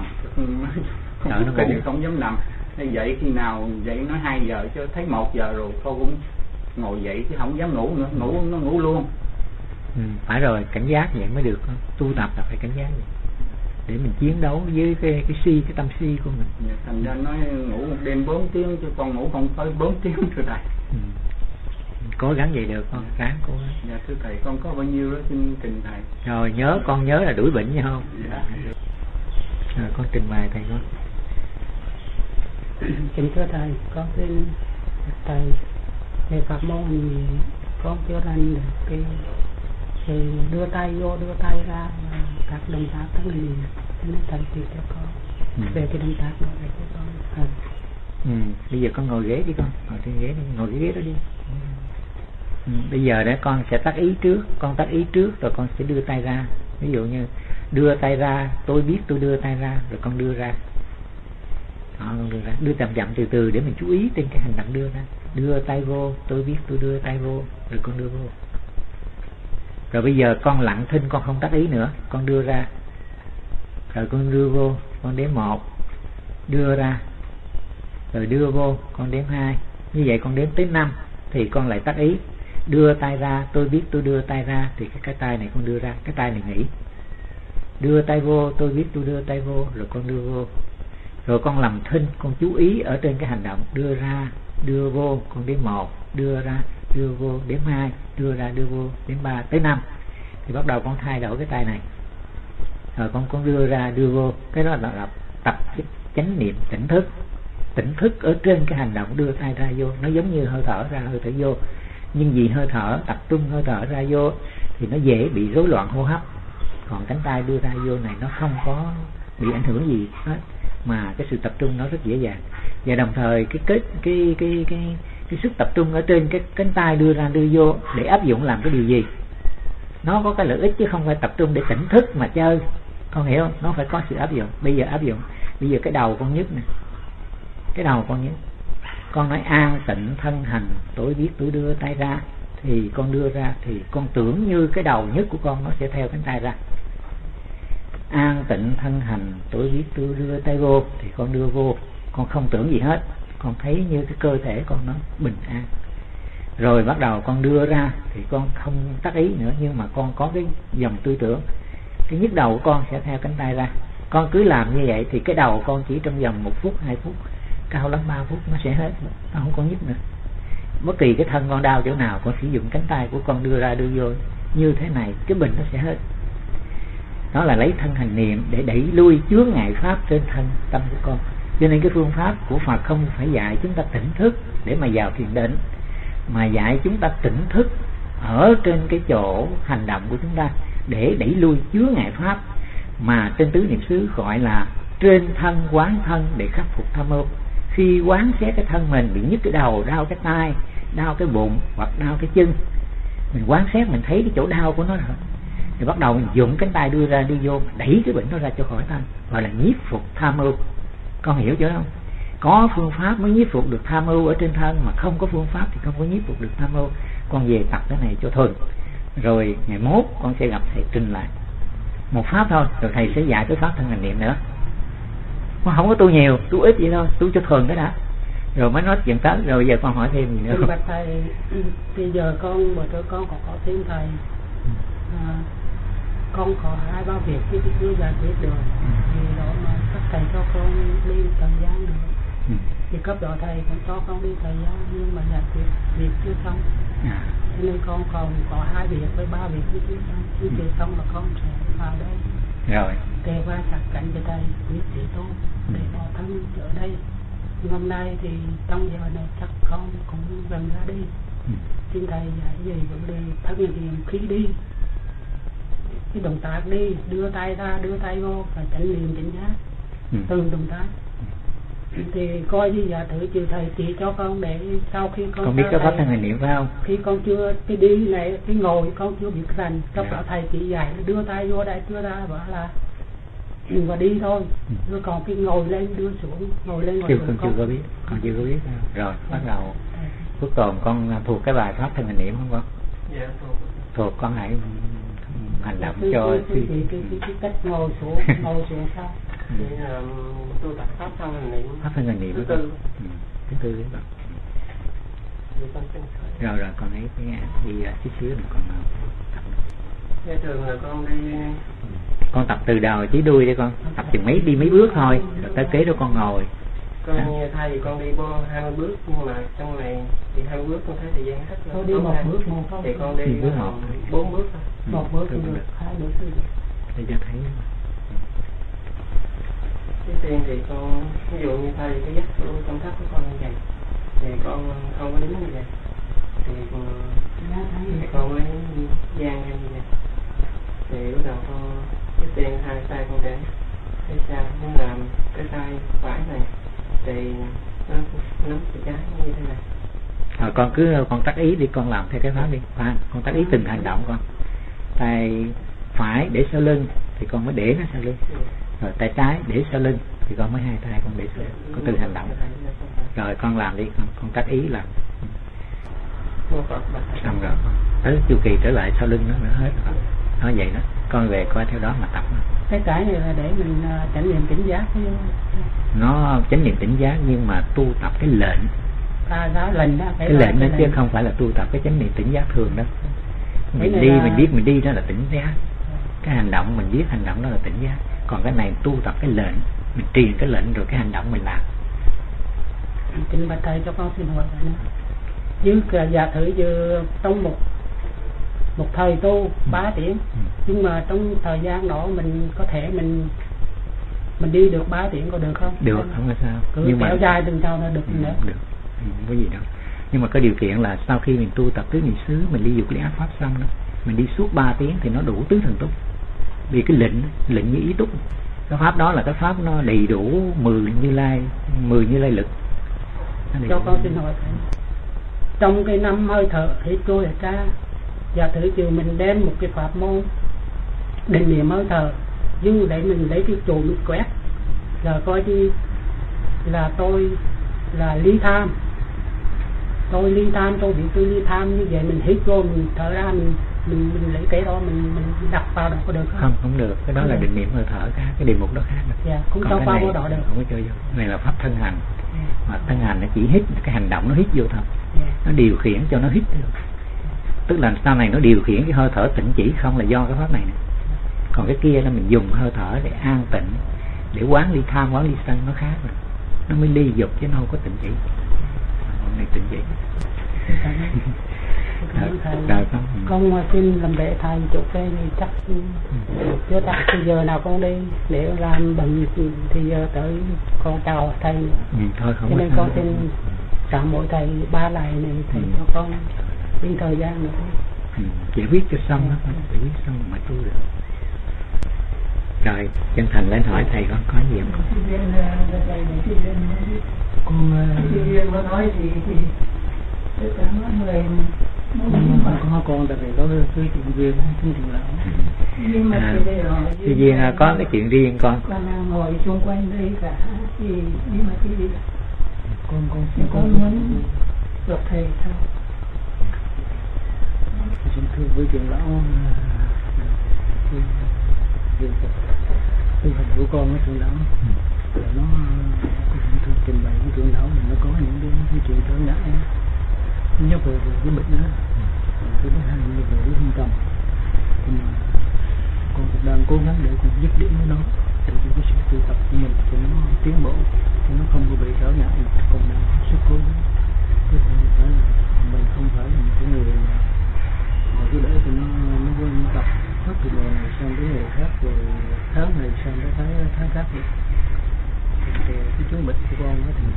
Speaker 5: không dám nằm. Dậy khi nào dậy nói 2 giờ chứ thấy 1 giờ rồi con cũng ngồi dậy chứ không dám ngủ nữa, ngủ luôn.
Speaker 2: Phải rồi, cảnh giác vậy mới được. Tu tập là phải cảnh giác vậy để mình chiến đấu với cái tâm si của mình.
Speaker 5: Thành ra nói ngủ một đêm 4 tiếng chứ con ngủ không tới 4 tiếng thưa thầy.
Speaker 2: Cố gắng vậy được con, ráng cố gắng.
Speaker 5: Dạ thưa thầy, con có bao nhiêu đó xin trình thầy.
Speaker 2: Rồi con nhớ là đuổi bệnh nha không? Dạ. Rồi con trình bày thầy con.
Speaker 4: Kính thưa thầy, con xin thầy về pháp môn thì con chưa rành được cái đưa tay vô đưa tay ra các động tácทั้งnày, cho nên thầy chỉ cho con về cái động tác đó để cho con.
Speaker 2: Bây giờ con ngồi ghế đi con, ngồi trên ghế đi, ngồi cái ghế đó đi. Bây giờ để con sẽ tác ý trước, rồi con sẽ đưa tay ra. Ví dụ như đưa tay ra, tôi biết tôi đưa tay ra, rồi con đưa ra. Đó, con đưa chậm chậm từ từ để mình chú ý trên cái hành động đưa ra. Đưa tay vô, tôi biết tôi đưa tay vô, rồi con đưa vô. Rồi bây giờ con lặng thinh, con không tác ý nữa, con đưa ra, rồi con đưa vô, con đếm 1, đưa ra, rồi đưa vô, con đếm 2. Như vậy con đếm tới 5 thì con lại tác ý. Đưa tay ra, tôi biết tôi đưa tay ra, thì cái tay này con đưa ra, cái tay này nghỉ. Đưa tay vô, tôi biết tôi đưa tay vô, rồi con đưa vô. Rồi con làm thinh, con chú ý ở trên cái hành động đưa ra, đưa vô, con đếm 1, đưa ra, đưa vô, đếm 2, đưa ra, đưa vô, đếm 3 tới 5. Thì bắt đầu con thay đổi cái tay này. Rồi con đưa ra, đưa vô. Cái đó là tập chánh niệm tỉnh thức ở trên cái hành động đưa tay ra vô. Nó giống như hơi thở ra, hơi thở vô. Nhưng vì hơi thở, tập trung hơi thở ra vô thì nó dễ bị rối loạn hô hấp. Còn cánh tay đưa ra vô này nó không có bị ảnh hưởng gì hết, mà cái sự tập trung nó rất dễ dàng. Và đồng thời cái sức tập trung ở trên cái cánh tay đưa ra đưa vô để áp dụng làm cái điều gì, nó có cái lợi ích chứ không phải tập trung để tỉnh thức mà chơi, con hiểu không? Nó phải có sự áp dụng. Bây giờ áp dụng, bây giờ cái đầu con nhức nè, cái đầu con nhức, con nói an tịnh thân hành, tôi biết tôi đưa tay ra, thì con đưa ra thì con tưởng như cái đầu nhức của con nó sẽ theo cánh tay ra. An tịnh thân hành, tôi biết tôi đưa tay vô, thì con đưa vô, con không tưởng gì hết, con thấy như cái cơ thể con nó bình an. Rồi bắt đầu con đưa ra thì con không tác ý nữa, nhưng mà con có cái dòng tư tưởng, cái nhức đầu của con sẽ theo cánh tay ra. Con cứ làm như vậy thì cái đầu con chỉ trong vòng 1 phút 2 phút, cao lắm 3 phút nó sẽ hết, nó không có nhức nữa. Bất kỳ cái thân con đau chỗ nào, con sử dụng cánh tay của con đưa ra đưa vô như thế này, cái bệnh nó sẽ hết. Đó là lấy thân hành niệm để đẩy lui chướng ngại pháp trên thân tâm của con. Cho nên cái phương pháp của Phật không phải dạy chúng ta tỉnh thức để mà vào thiền định, mà dạy chúng ta tỉnh thức ở trên cái chỗ hành động của chúng ta để đẩy lui chướng ngại pháp, mà trên tứ niệm xứ gọi là trên thân quán thân để khắc phục tham ô. Khi quán xét cái thân mình bị nhức cái đầu, đau cái tai, đau cái bụng hoặc đau cái chân, mình quán xét mình thấy cái chỗ đau của nó rồi, thì bắt đầu mình dùng cánh tay đưa ra đi vô đẩy cái bệnh nó ra cho khỏi thân, gọi là nhiếp phục tham ưu. Con hiểu chưa không? Có phương pháp mới nhiếp phục được tham ưu ở trên thân, mà không có phương pháp thì không có nhiếp phục được tham ưu. Con về tập cái này cho thuần, rồi ngày mốt con sẽ gặp thầy trình lại một pháp thôi, rồi thầy sẽ dạy cái pháp thân hành niệm nữa. Con không có tu nhiều, tu ít vậy thôi, tu cho thuần cái đã, rồi mới nói chuyện tới. Rồi giờ con hỏi thêm gì nữa không?
Speaker 4: Bạch thầy, bây giờ con còn có thêm thầy, con có 2-3 việc chứ chưa giải quyết được, thì đó mà các thầy cho con đi thời gian nữa. Thì cấp độ thầy cũng cho con đi thời gian, nhưng mà giải quyết việc chưa xong. Cho nên con còn có 2 việc với 3 việc chưa xong. Chưa xong là con sẽ vào đây
Speaker 2: rồi
Speaker 4: kề vai sát cánh với thầy biết trí tu để bỏ thân ở đây. Nhưng hôm nay thì trong giờ này chắc con cũng gần ra đi. Xin thầy giải về vấn đề thân niệm khi đi, cái động tác đi, đưa tay ra đưa tay vô và chánh niệm chánh giác từng động tác. Thì coi như giả thử trừ thầy chỉ cho con để sau khi con
Speaker 2: biết cái pháp thân hành niệm phải không?
Speaker 4: Khi con chưa cái đi này, cái ngồi con chưa biết rành, cấp đó thầy chỉ dạy đưa tay vô đây đưa ra bảo là và đi thôi. Rồi còn cái ngồi lên đưa xuống, ngồi lên ngồi xuống
Speaker 2: con chưa có biết. Rồi bắt đầu cuối cùng con thuộc cái bài pháp thân hành niệm không con?
Speaker 3: Dạ
Speaker 2: thuộc. Con hãy hành động cho
Speaker 4: cái cách ngồi xuống sao?
Speaker 3: Thì tôi tập pháp thân hành niệm.
Speaker 2: Pháp thân hành niệm
Speaker 3: thứ tư.
Speaker 2: Thứ tư đấy. Rồi con ấy đi chút xíu rồi con tập.
Speaker 3: Thế thường là con đi.
Speaker 2: Con tập từ đầu chí đuôi đi con, tập chừng mấy bước thôi, rồi tới kế đó con ngồi.
Speaker 3: Con nghe thay vì con đi 20 bước, nhưng mà trong này thì 20 bước con thấy thời gian hết rồi.
Speaker 4: Con đi 1 bước một thôi.
Speaker 3: Thì con đi 4 bước thôi.
Speaker 4: 1 bước cũng được, 2 bước cũng được.
Speaker 2: Để cho thấy.
Speaker 3: Trước tiên thì con ví dụ như thay cái dắt của công tác của con như vậy, thì con không có đứng như vậy, thì con mới dang ra như vậy. Thì lúc đầu con trước tiên 2 tay con để cái sau, nhưng làm cái tay phải này thì nó nắm cái trái như thế này.
Speaker 2: Con tác ý đi, con làm theo cái pháp đi. Con tác ý từng hành động con. Tay phải để sau lưng thì con mới để nó sau lưng. Rồi tay trái để sau lưng thì con mới 2 tay con để sau lưng. Con từng hành động. Rồi con làm đi, con tác ý làm. Xong rồi tới chu kỳ trở lại sau lưng nó hết rồi. Nó vậy đó, con về coi theo đó mà tập.
Speaker 4: Cái này là để mình chánh niệm tỉnh giác.
Speaker 2: Nó chánh niệm tỉnh giác nhưng mà tu tập cái lệnh.
Speaker 4: Lệnh đó,
Speaker 2: cái lệnh đó chứ không phải là tu tập cái chánh niệm tỉnh giác thường đó. Mình đi mình biết mình đi đó là tỉnh giác. Cái hành động mình biết hành động đó là tỉnh giác. Còn cái này tu tập cái lệnh, mình truyền cái lệnh rồi cái hành động mình làm.
Speaker 4: Kính bạch thầy cho con xin hỏi nữa. Như giả thử như trong một thời tu 3 tiếng, nhưng mà trong thời gian đó mình có thể mình đi được 3 tiếng có được không?
Speaker 2: Được, không có sao.
Speaker 4: Cứ nhưng kéo dài từng sao nó được nữa.
Speaker 2: Được, không có gì đâu. Nhưng mà có điều kiện là sau khi mình tu tập tứ niệm xứ, mình ly dục ly ác pháp xong đó, mình đi suốt 3 tiếng thì nó đủ tứ thần túc. Vì cái lệnh như ý túc, cái pháp đó là cái pháp nó đầy đủ 10 như lai lực.
Speaker 4: Cho con xin hỏi thầy, trong cái 5 hơi thở hít vô ở ra, giả thử chứ mình đem một cái pháp môn định niệm hơi thở, nhưng để mình lấy cái chỗ mình quét là coi như là tôi là ly tham, tôi biết tôi ly tham, như vậy mình hít vô mình thở ra, mình lấy cái đó mình đặt vào đó có được không?
Speaker 2: Không được, cái đó là định niệm hơi thở khác, cái đề mục đó khác.
Speaker 4: Dạ, không cho qua vô đó được.
Speaker 2: Không có cho vô. Cái này là pháp thân hành. Mà thân hành nó chỉ hít, cái hành động nó hít vô thôi. Nó điều khiển cho nó hít được. Tức là sau này nó điều khiển cái hơi thở tịnh chỉ không là do cái pháp này nè. Còn cái kia là mình dùng hơi thở để an tịnh, để quán ly tham, quán ly sân nó khác rồi. Nó mới ly dục chứ nó không có tịnh chỉ. Còn này tịnh chỉ.
Speaker 4: Con xin làm lễ thầy chỗ cái chắc chưa chắc thì giờ nào con đi để làm bệnh thì giờ tới con chào thầy
Speaker 2: thôi không
Speaker 4: cho nên con xin cảm mỗi thầy 3 ngày này thầy cho con đi thời gian nữa
Speaker 2: chỉ viết cho xong đó, chỉ viết xong mà tu được. Rồi chân thành lên hỏi thầy con có gì không?
Speaker 1: Con nói thì tất cả mọi người
Speaker 4: con tại vì có cái chuyện riêng không chuyện lão
Speaker 1: nhưng mà
Speaker 2: tuy nhiên có cái chuyện riêng con
Speaker 1: ngồi xung quanh đây cả thì nhưng mà thì con muốn gặp thầy sao
Speaker 4: xin thưa với chuyện lão cái hình của con với chuyện lão là nó thường trình bày với chuyện lão nó có những cái chuyện trở ngại nhất về cái bệnh đó, cái thứ hai là về cái hung trầm, nhưng mà con cũng đang cố gắng để con dứt điểm với nó, để cho cái sự tu tập của mình cho nó tiến bộ, cho nó không có bị trở ngại, con đang sức cố gắng, chứ không phải là mình không phải là một cái người mà cứ để cho nó quên tập hết từ ngày này sang đến ngày khác, rồi tháng này sang đến tháng khác nữa. Thì cái chứng bệnh của con đó thì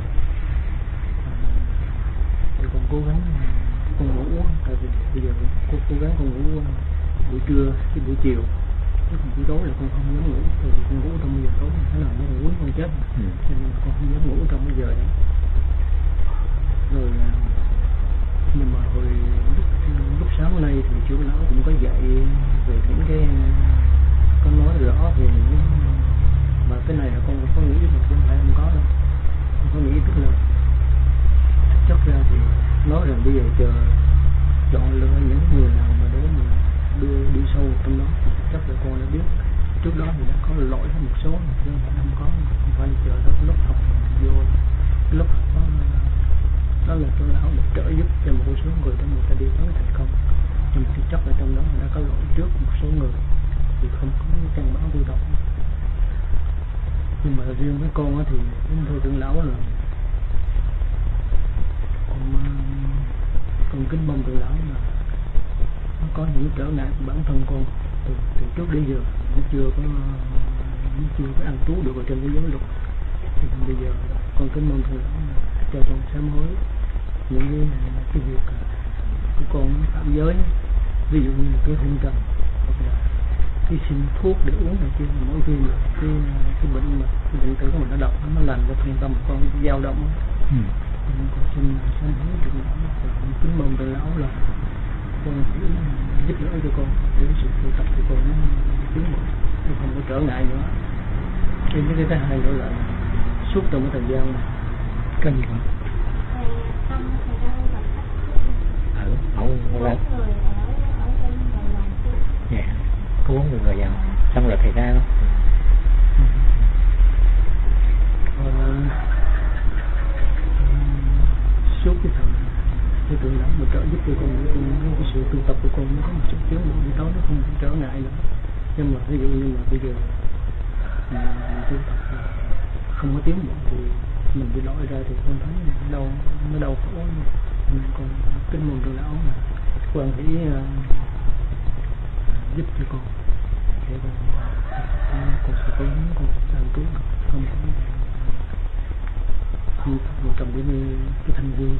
Speaker 4: con cố gắng con ngủ, tại vì bây giờ con cố gắng con ngủ buổi trưa với buổi chiều, chứ còn buổi tối là con không dám ngủ, tại vì con ngủ trong bây giờ tối thế nào nó quấn con chết, cho nên con không dám ngủ trong bây giờ đó. Rồi nhưng mà hồi lúc sáng nay thì chú lão cũng có dạy về những cái con nói rõ về những, mà cái này là con có nghĩ mà không phải không có đâu, con có nghĩ tức là chắc ra thì nói rằng bây giờ chờ chọn lựa những người nào mà để mà đi sâu trong đó thì chắc là con đã biết trước đó thì đã có lỗi một số nhưng mà không có, không phải chờ đó lúc học vô lúc học đó là tôi lão để trợ giúp cho một số người để người ta đi tới thành công, nhưng mà chắc là trong đó đã có lỗi trước một số người thì không có căn báo tu tập. Nhưng mà riêng với con thì thưa trưởng lão là con kính mong trưởng lão là nó có những trở ngại của bản thân con từ trước đến giờ nó chưa có ăn trú được ở trên cái giới luật, thì bây giờ con kính mong trưởng lão là cho con sám hối những cái việc của con phạm giới, ví dụ như là cái hôn trầm hoặc là cái xin thuốc để uống này kia, mỗi khi mà cái bệnh mà cái bệnh tử của mình nó động nó làm cho thân tâm con dao động. Con xin sám hối trưởng lão và con kính mong trưởng lão là con sẽ giúp đỡ cho con để sự tu tập của con nó tiến bộ, không có trở ngại nữa. Trên cái thứ hai nữa là suốt trong cái thời gian mà cần gì con
Speaker 2: lên dạ có 4 người vào xong rồi thầy ra đó.
Speaker 4: Suốt cái tượng lão mà trợ giúp cho con cái sự tu tập của con nó có một chút tiến bộ đi đó, nó không trở ngại nữa. Nhưng mà ví dụ như mà bây giờ tu tập không có tiến bộ thì mình bị lỗi ra thì con thấy nó đau khổ, nên con kính mong trưởng lão là quan hỷ giúp cho con để con sẽ có hướng con ăn trú không có trong cái thanh quy.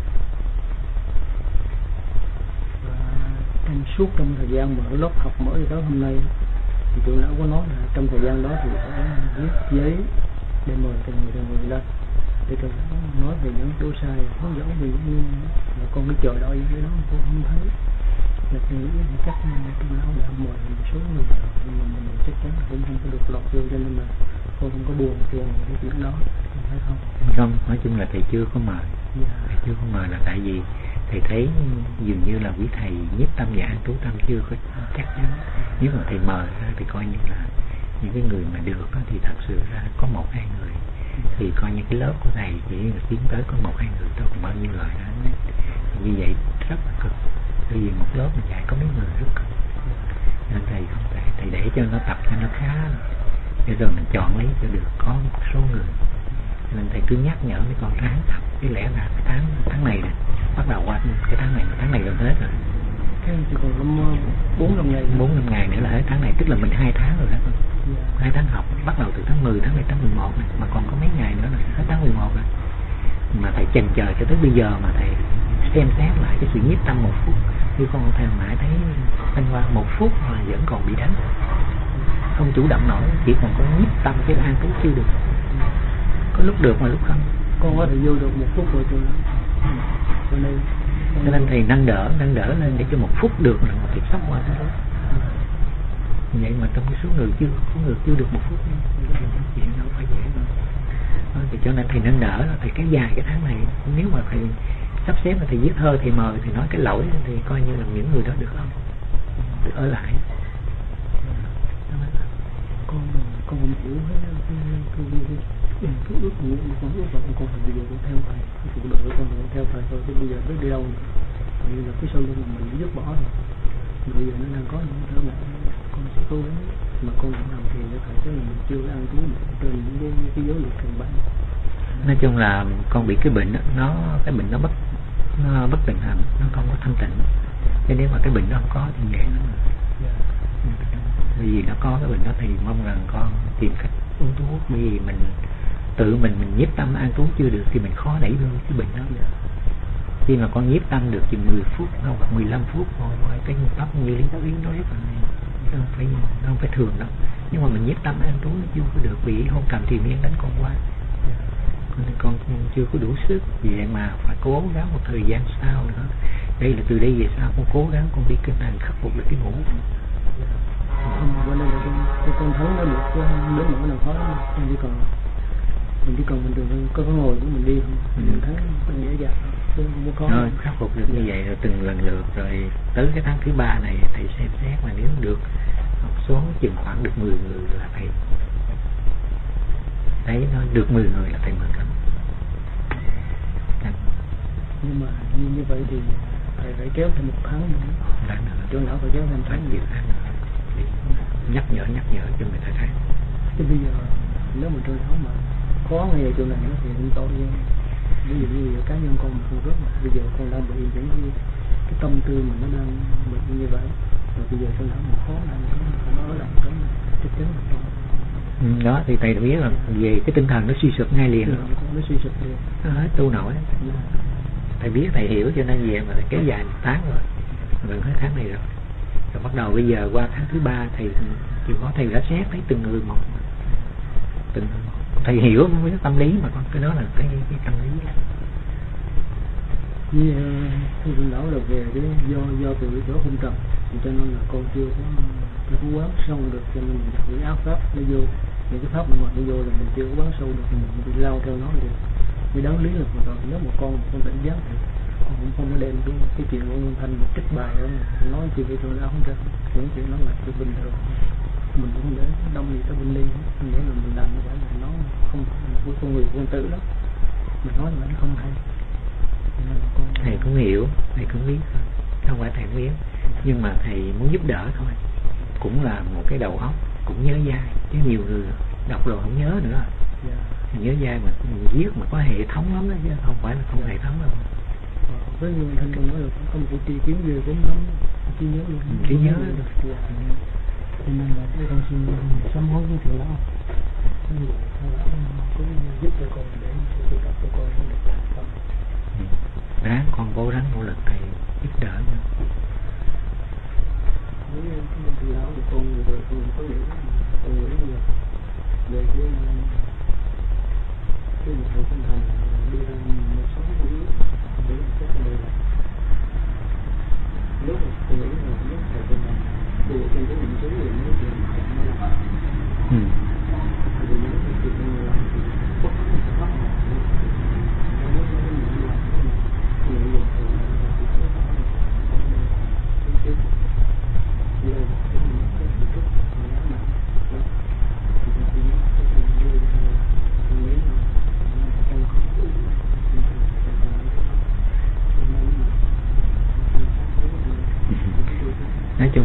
Speaker 4: Và trong thời gian mở lớp học mới tới hôm nay thì trưởng lão có nói là trong thời gian đó thì phải viết giấy để mời từng người lên để trưởng lão nói về những lỗi sai, hướng dẫn về những là con cứ chờ đợi cái đó con không thấy là tôi nghĩ thì chắc trưởng lão đã mời một số người nhưng mà mình chắc chắn cũng không có được lọt vô, cho nên là con không có buồn cái chuyện đó, phải không?
Speaker 2: Không, nói chung là thầy chưa có mời. Thầy chưa có mời là tại vì thầy thấy dường như là quý thầy Nhiếp Tâm và An Trú Tâm chưa có chắc chắn. Nếu mà thầy mời ra thì coi như là những cái người mà được đó, thì thật sự ra có 1-2 người, thì coi như cái lớp của thầy chỉ là tiến tới có 1-2 người thôi, còn bao nhiêu lời đó. Như vậy rất là cực, bởi vì một lớp mình dạy có mấy người rất cực, nên thầy không thể, thầy để cho nó tập cho nó khá, để rồi mình chọn lấy cho được có một số người. Nên thầy cứ nhắc nhở mấy con ráng tập, chứ lẽ là tháng này nè, bắt đầu qua cái tháng này gần hết rồi.
Speaker 4: Cái chỉ còn 4-5 ngày.
Speaker 2: 4-5 ngày nữa là hết tháng này, tức là mình 2 tháng rồi đó. 2 tháng học, bắt đầu từ tháng 10, tháng này tháng 11 này, mà còn có mấy ngày nữa là hết tháng 11 rồi. Mà thầy chần chờ cho tới bây giờ mà thầy xem xét lại cái sự nhiếp tâm 1 phút. Như con thầy mãi thấy anh qua 1 phút mà vẫn còn bị đánh, không chủ động nổi, chỉ còn có nhiếp tâm cái An Trú chưa được. Có lúc được mà lúc không.
Speaker 4: Con có thể vô được 1 phút rồi cho
Speaker 2: nên thầy nâng đỡ lên để cho 1 phút được là một việc sắp qua đó. Vậy mà trong cái số người chưa được 1 phút chuyện đâu phải dễ đâu. Thì cho nên thầy nâng đỡ là thầy kéo dài cái tháng này. Nếu mà thầy sắp xếp mà thầy viết thơ, thầy mời, thầy nói cái lỗi thì coi như là những người đó được không, được ở lại.
Speaker 4: Con không hiểu hết cái ước nguyện của con, ước vọng của con, bây giờ con theo thầy, cái cuộc đời của con con theo thầy thôi, chứ bây giờ biết đi đâu nữa. Vì là cái sau lưng mình dứt bỏ rồi, bây giờ nó đang có những thứ mà con sẽ cố gắng, mà con vẫn làm thì cho thầy, chứ là mình chưa ăn trú được trên những cái dấu hiệu căn bản.
Speaker 2: Nói chung là con bị cái bệnh đó, cái bệnh nó bất tình hình, nó không có thanh tịnh. Cho nên mà cái bệnh đó không có thì dễ lắm. Bởi vì nó có cái bệnh đó thì mong rằng con tìm cách uống thuốc. Bởi vì mình tự mình nhiếp tâm An Trú chưa được thì mình khó đẩy luôn cái bệnh đó. Khi mà con nhiếp tâm được chừng 10 phút hoặc 15 phút thôi, cái nhịp tóc như Lý Giáo Yến nói rất là nó không phải thường đâu. Nhưng mà mình nhiếp tâm An Trú nó chưa có được, vì hôn cầm thì miên đánh con quá, con chưa có đủ sức. Vì vậy mà phải cố gắng một thời gian sau nữa. Đây là từ đây về sau con cố gắng con đi kinh hành khắc phục được cái ngủ.
Speaker 4: Bữa nay là con thấy nó được, đến nỗi nào khó lắm. Mình chỉ cần mình đừng có ngồi của mình đi không, mình thấy mình dễ dàng không
Speaker 2: rồi khắc phục được như vậy rồi từng lần lượt, rồi tới cái tháng thứ 3 này thầy xem xét mà nếu được một số chừng khoảng được 10 người là thầy thấy nó được 10 người là thầy mừng lắm.
Speaker 4: Nhưng mà như vậy thì thầy phải kéo thêm 1 tháng nữa. Chỗ nào phải kéo thêm 1 tháng nữa.
Speaker 2: Nhắc nhở cho người ta thấy.
Speaker 4: Chứ bây giờ nếu mà trường nào mà khó ngay ở chỗ này nó thì cũng tội nha. Ví dụ như cá nhân con không rất mà bây giờ con đang bị những cái tâm tư mà nó đang bị như vậy, rồi bây giờ trường nào mà khó làm nó ở lại cái chắc chắn là con.
Speaker 2: Đó thì thầy biết là về cái tinh thần nó suy sụp ngay liền,
Speaker 4: nó suy sụp liền,
Speaker 2: nó hết tu nổi. Thầy biết, thầy hiểu, cho nên về mà thầy kéo dài 1 tháng rồi, gần hết tháng này rồi. Rồi bắt đầu bây giờ qua tháng thứ 3 thầy chịu khó thầy đã xét thấy từng người một, thầy hiểu với tâm lý mà con, cái đó là cái tâm lý.
Speaker 4: Như thầy lão là về cái do từ chỗ hung trầm, cho nên là con chưa có quán sâu được, cho nên mình bị áp pháp nó vô, những cái pháp ngoài nó vô là mình chưa có quán sâu được, mình bị lao theo nó được. Vì đáng lý là rồi nếu mà con tỉnh giác thì con cũng không có đem cái chuyện của Nguyên Thanh một trích bài đó nói chuyện với tôi đã không ra, những chuyện đó là chuyện bình thường, mình cũng để đông gì tới bên ly, nghĩa là mình làm như vậy là nó không của con người quân tử đó, mình nói là nó không hay.
Speaker 2: Thầy cũng hiểu, thầy cũng biết, không phải thầy không biết, nhưng mà thầy muốn giúp đỡ thôi, cũng là một cái đầu óc cũng nhớ dai, chứ nhiều người đọc rồi không nhớ nữa. Nhớ dai mà viết mà có hệ thống lắm đó, chứ không phải là không hệ thống đâu.
Speaker 4: Với Nguyên Thanh nói là có một cái tri kiến ghê gớm lắm, trí nhớ luôn,
Speaker 2: trí nhớ được.
Speaker 4: Cho nên là cái con xin sám hối với thượng lão, cũng giúp cho con để sự tập của con được thành công.
Speaker 2: Ráng con cố gắng nỗ lực thầy giúp đỡ nhau.
Speaker 4: Với cái thượng lão thì con rồi con có nghĩ về cái một thời tinh thần đưa ra một số cái ý để các người là lúc tôi nghĩ là lúc thời tinh thần đưa trên cái định số người nói chuyện nó là vì những cái chuyện như là bất pháp nó nói với mình là người dùng thì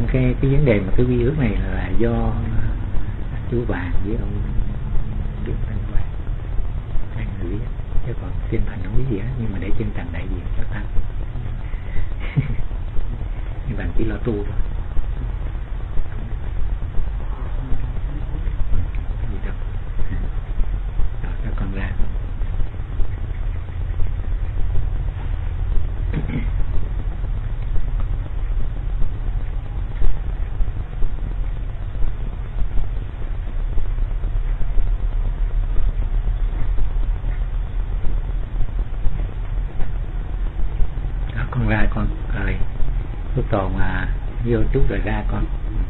Speaker 2: chung cái vấn đề mà cái quy ước này là do chú Vàng với ông Điện Thanh Quang hai người biết, chứ còn xin Thành không biết gì hết, nhưng mà để chân Thành đại diện cho Thanh. Nhưng bạn chỉ lo tu thôi. Gì đâu. Rồi cho con ra. Con ra con rồi lúc toàn mà vô chút rồi ra con.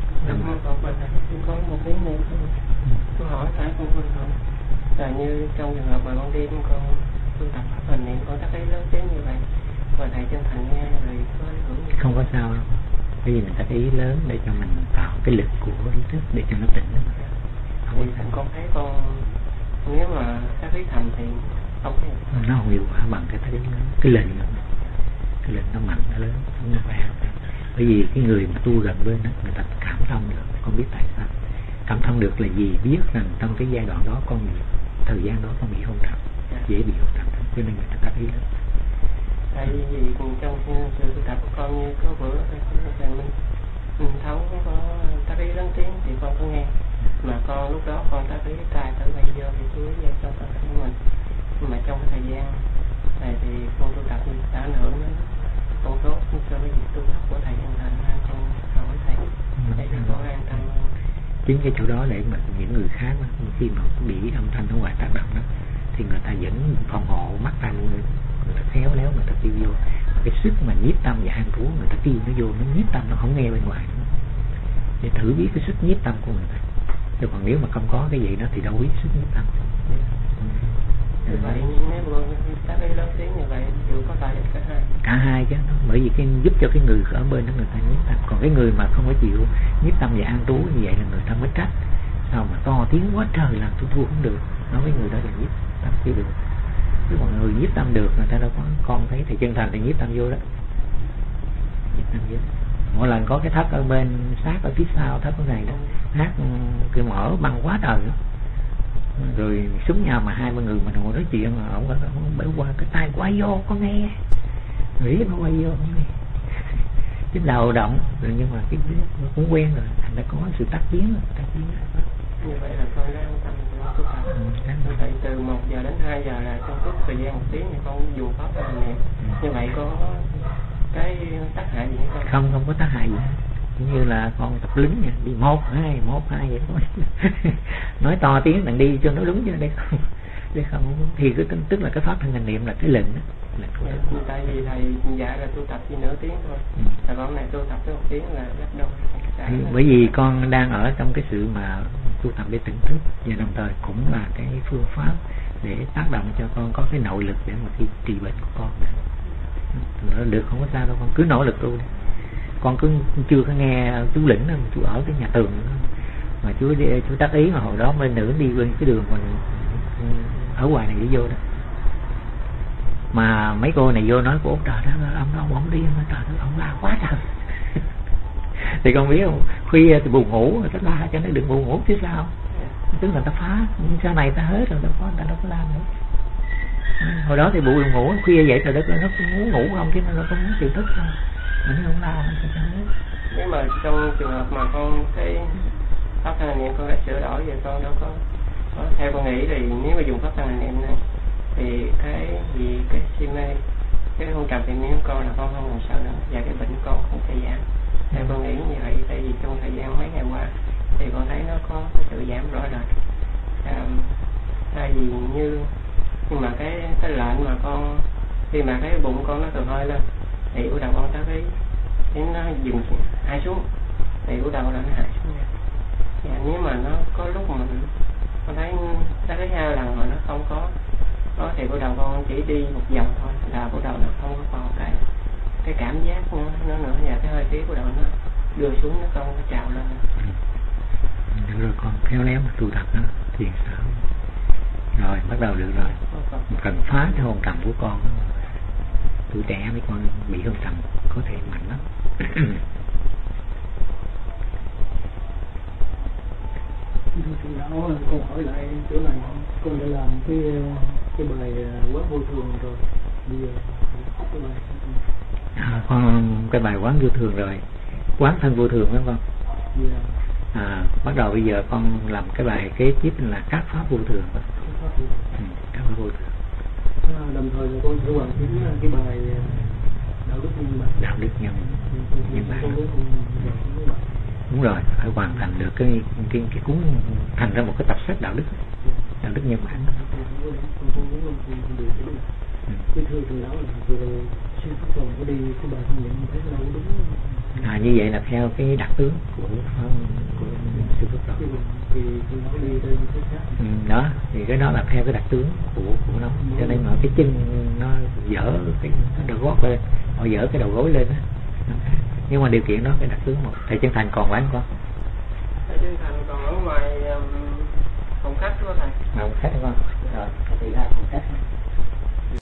Speaker 3: Có một tí nữa tôi hỏi tại con không là như trong trường hợp mà con đêm con tu tập pháp hành niệm con tác ý lớn tiếng như vậy và thầy chân Thành nghe rồi có ảnh hưởng gì
Speaker 2: không có sao đâu, bởi vì mình tác ý lớn để cho mình tạo cái lực của ý thức để cho nó tỉnh.
Speaker 3: Thì con thấy con nếu mà tác ý thầm thì không thấy
Speaker 2: nó không hiệu quả bằng cái tác ý lớn, cái lệnh nó mạnh, nó lớn, nó khỏe. Bởi vì cái người mà tu gần bên đó, người ta cảm thông được. Con biết tại sao cảm thông được là gì? Biết rằng trong cái giai đoạn đó con bị, thời gian đó con bị hôn trầm, dễ bị hôn trầm, cho nên người ta tác ý lớn.
Speaker 3: Tại vì trong sự tu tập của con như có bữa mình thấu có tác ý lớn tiếng thì con có nghe, mà con lúc đó con tác ý tài tới bây giờ thì tôi về trong tâm của mình, nhưng mà trong cái thời gian này thì con tu tập đã ảnh hưởng đến con tốt cho cái việc tu tập của thầy Chân Thành con hỏi thầy để cho con an tâm.
Speaker 2: Chính cái chỗ đó để mà những người khác đó, khi mà bị âm thanh ở ngoài tác động đó thì người ta vẫn phòng hộ mắt tay, người ta khéo léo, người ta tiêu vô cái sức mà nhiếp tâm và an trú, người ta tiêu nó vô, nó nhiếp tâm, nó không nghe bên ngoài nữa. Để thử biết cái sức nhiếp tâm của người ta. Chứ còn nếu mà không có cái gì đó thì đâu biết sức nhiếp tâm.
Speaker 3: Vậy nếu mà tác ý lớn tiếng như vậy đều có lợi ích cả hai
Speaker 2: chứ, bởi vì cái giúp cho cái người ở bên đó người ta nhiếp tâm, còn cái người mà không có chịu nhiếp tâm và an trú như vậy là người ta mới trách sao mà to tiếng quá trời làm tôi thua không được, nói với người đó là nhiếp tâm chưa được. Chứ mọi người nhiếp tâm được người ta đâu có, con thấy thầy Chân Thành thì nhiếp tâm vô đó, nhiếp tâm vô. Mỗi lần có cái thất ở bên sát ở phía sau thất cái này đó hát cái mở băng quá trời đó, rồi súng nhau mà 20 người mà ngồi nói chuyện mà ông bẻ qua cái tay quay vô có nghe, nghĩ nó quay vô không nghe, cái đầu động rồi, nhưng mà cái nó cũng quen rồi, thành ra có sự tác chiến rồi,
Speaker 3: như vậy là con đang tâm tu tập. Tại từ 1 giờ đến 2 giờ là trong suốt thời gian 1 tiếng thì con dùng pháp hành niệm. Như vậy có cái tác hại gì không?
Speaker 2: Không có tác hại gì. Như là con tập lính nha, đi 1, 2 vậy thôi. Nói to tiếng đừng đi cho nó đúng chứ đây không thì cái tức là cái pháp hành niệm là cái lệnh đó.
Speaker 3: Tại vì thầy dạy là tu tập chỉ nửa tiếng thôi, còn con này tu tập tới 1 tiếng là rất đông.
Speaker 2: Bởi vì con đang ở trong cái sự mà tu tập để tỉnh thức, và đồng thời cũng là cái phương pháp để tác động cho con có cái nội lực để mà khi trị bệnh của con nữa. Được, không có sao đâu, con cứ nỗ lực tu đi. Con cứ chưa có nghe chú Lĩnh đâu, chú ở cái nhà tường đó. Mà chú tác ý mà hồi đó bên nữ đi bên cái đường mình ở ngoài này đi vô đó, mà mấy cô này vô nói của trời đó ông đi trời ơi, ông la quá trời. Thì con biết không, khuya thì buồn ngủ người ta la cho nó đừng buồn ngủ chứ sao, tức là ta phá, nhưng sau này ta hết rồi đâu có la nữa. Hồi đó thì buồn ngủ khuya vậy rồi đó, nó muốn ngủ không chứ nó không muốn chịu thức đâu, mình không la không.
Speaker 3: Nếu mà trong trường hợp mà con cái pháp hành niệm con đã sửa đổi rồi, con đâu có theo con nghĩ thì nếu mà dùng pháp hành niệm này thì cái gì cái si mê, cái hôn trầm thì nếu con là con không còn sợ nữa, và cái bệnh con không sẽ giảm. Theo con nghĩ như vậy, tại vì trong thời gian mấy ngày qua thì con thấy nó có cái sự giảm rõ rệt. Tại vì nhưng mà cái lệnh mà con khi mà cái bụng con nó từ hơi lên thì bắt đầu con tới cái nó dừng hạ xuống, thì bắt đầu là nó hạ xuống nha. Và nếu mà nó có lúc mà con thấy cái 2 lần mà nó không có đó thì bắt đầu con chỉ đi một vòng thôi là bắt đầu nó không có còn cái cảm giác nó nữa, và cái hơi khí bắt đầu nó đưa xuống, nó không có trào lên.
Speaker 2: Được rồi, con khéo léo mà tu tập đó thiền sở rồi bắt đầu được rồi. Cần phá cái hôn trầm của con. Tuổi trẻ mấy con bị hôn trầm có thể mạnh lắm.
Speaker 4: Thưa lão, con hỏi lại chỗ này, con đã làm cái bài quán vô thường rồi, bây giờ học cái bài
Speaker 2: con cái bài quán vô thường rồi, quán thân vô thường phải không? Bắt đầu bây giờ con làm cái bài kế tiếp là các pháp vô thường. Các pháp vô thường.
Speaker 4: Đồng thời là con sẽ hoàn chỉnh cái bài đạo đức nhân bản.
Speaker 2: Đạo đức nhân bản. Đúng rồi, phải hoàn thành được cái cuốn, thành ra một cái tập sách đạo đức nhân bản.
Speaker 4: Thưa thầy lão là vừa rồi sư phụ còn có đi cái bài thông nhận thấy đâu đúng.
Speaker 2: Như vậy là theo cái đặc tướng của sư Phước rồi.
Speaker 4: Thì nó đi đây cái khác.
Speaker 2: Đó, thì cái đó là theo cái đặc tướng của nó. Cho nên mà cái chân nó dở cái đầu gót lên, họ dở cái đầu gối lên đó. Nhưng mà điều kiện đó cái đặc tướng một. Thầy Chân Thành còn phải không con?
Speaker 3: Thầy Chân Thành còn ở ngoài phòng khách của thầy.
Speaker 2: Phòng khách đúng không? Rồi, thì ra phòng khách.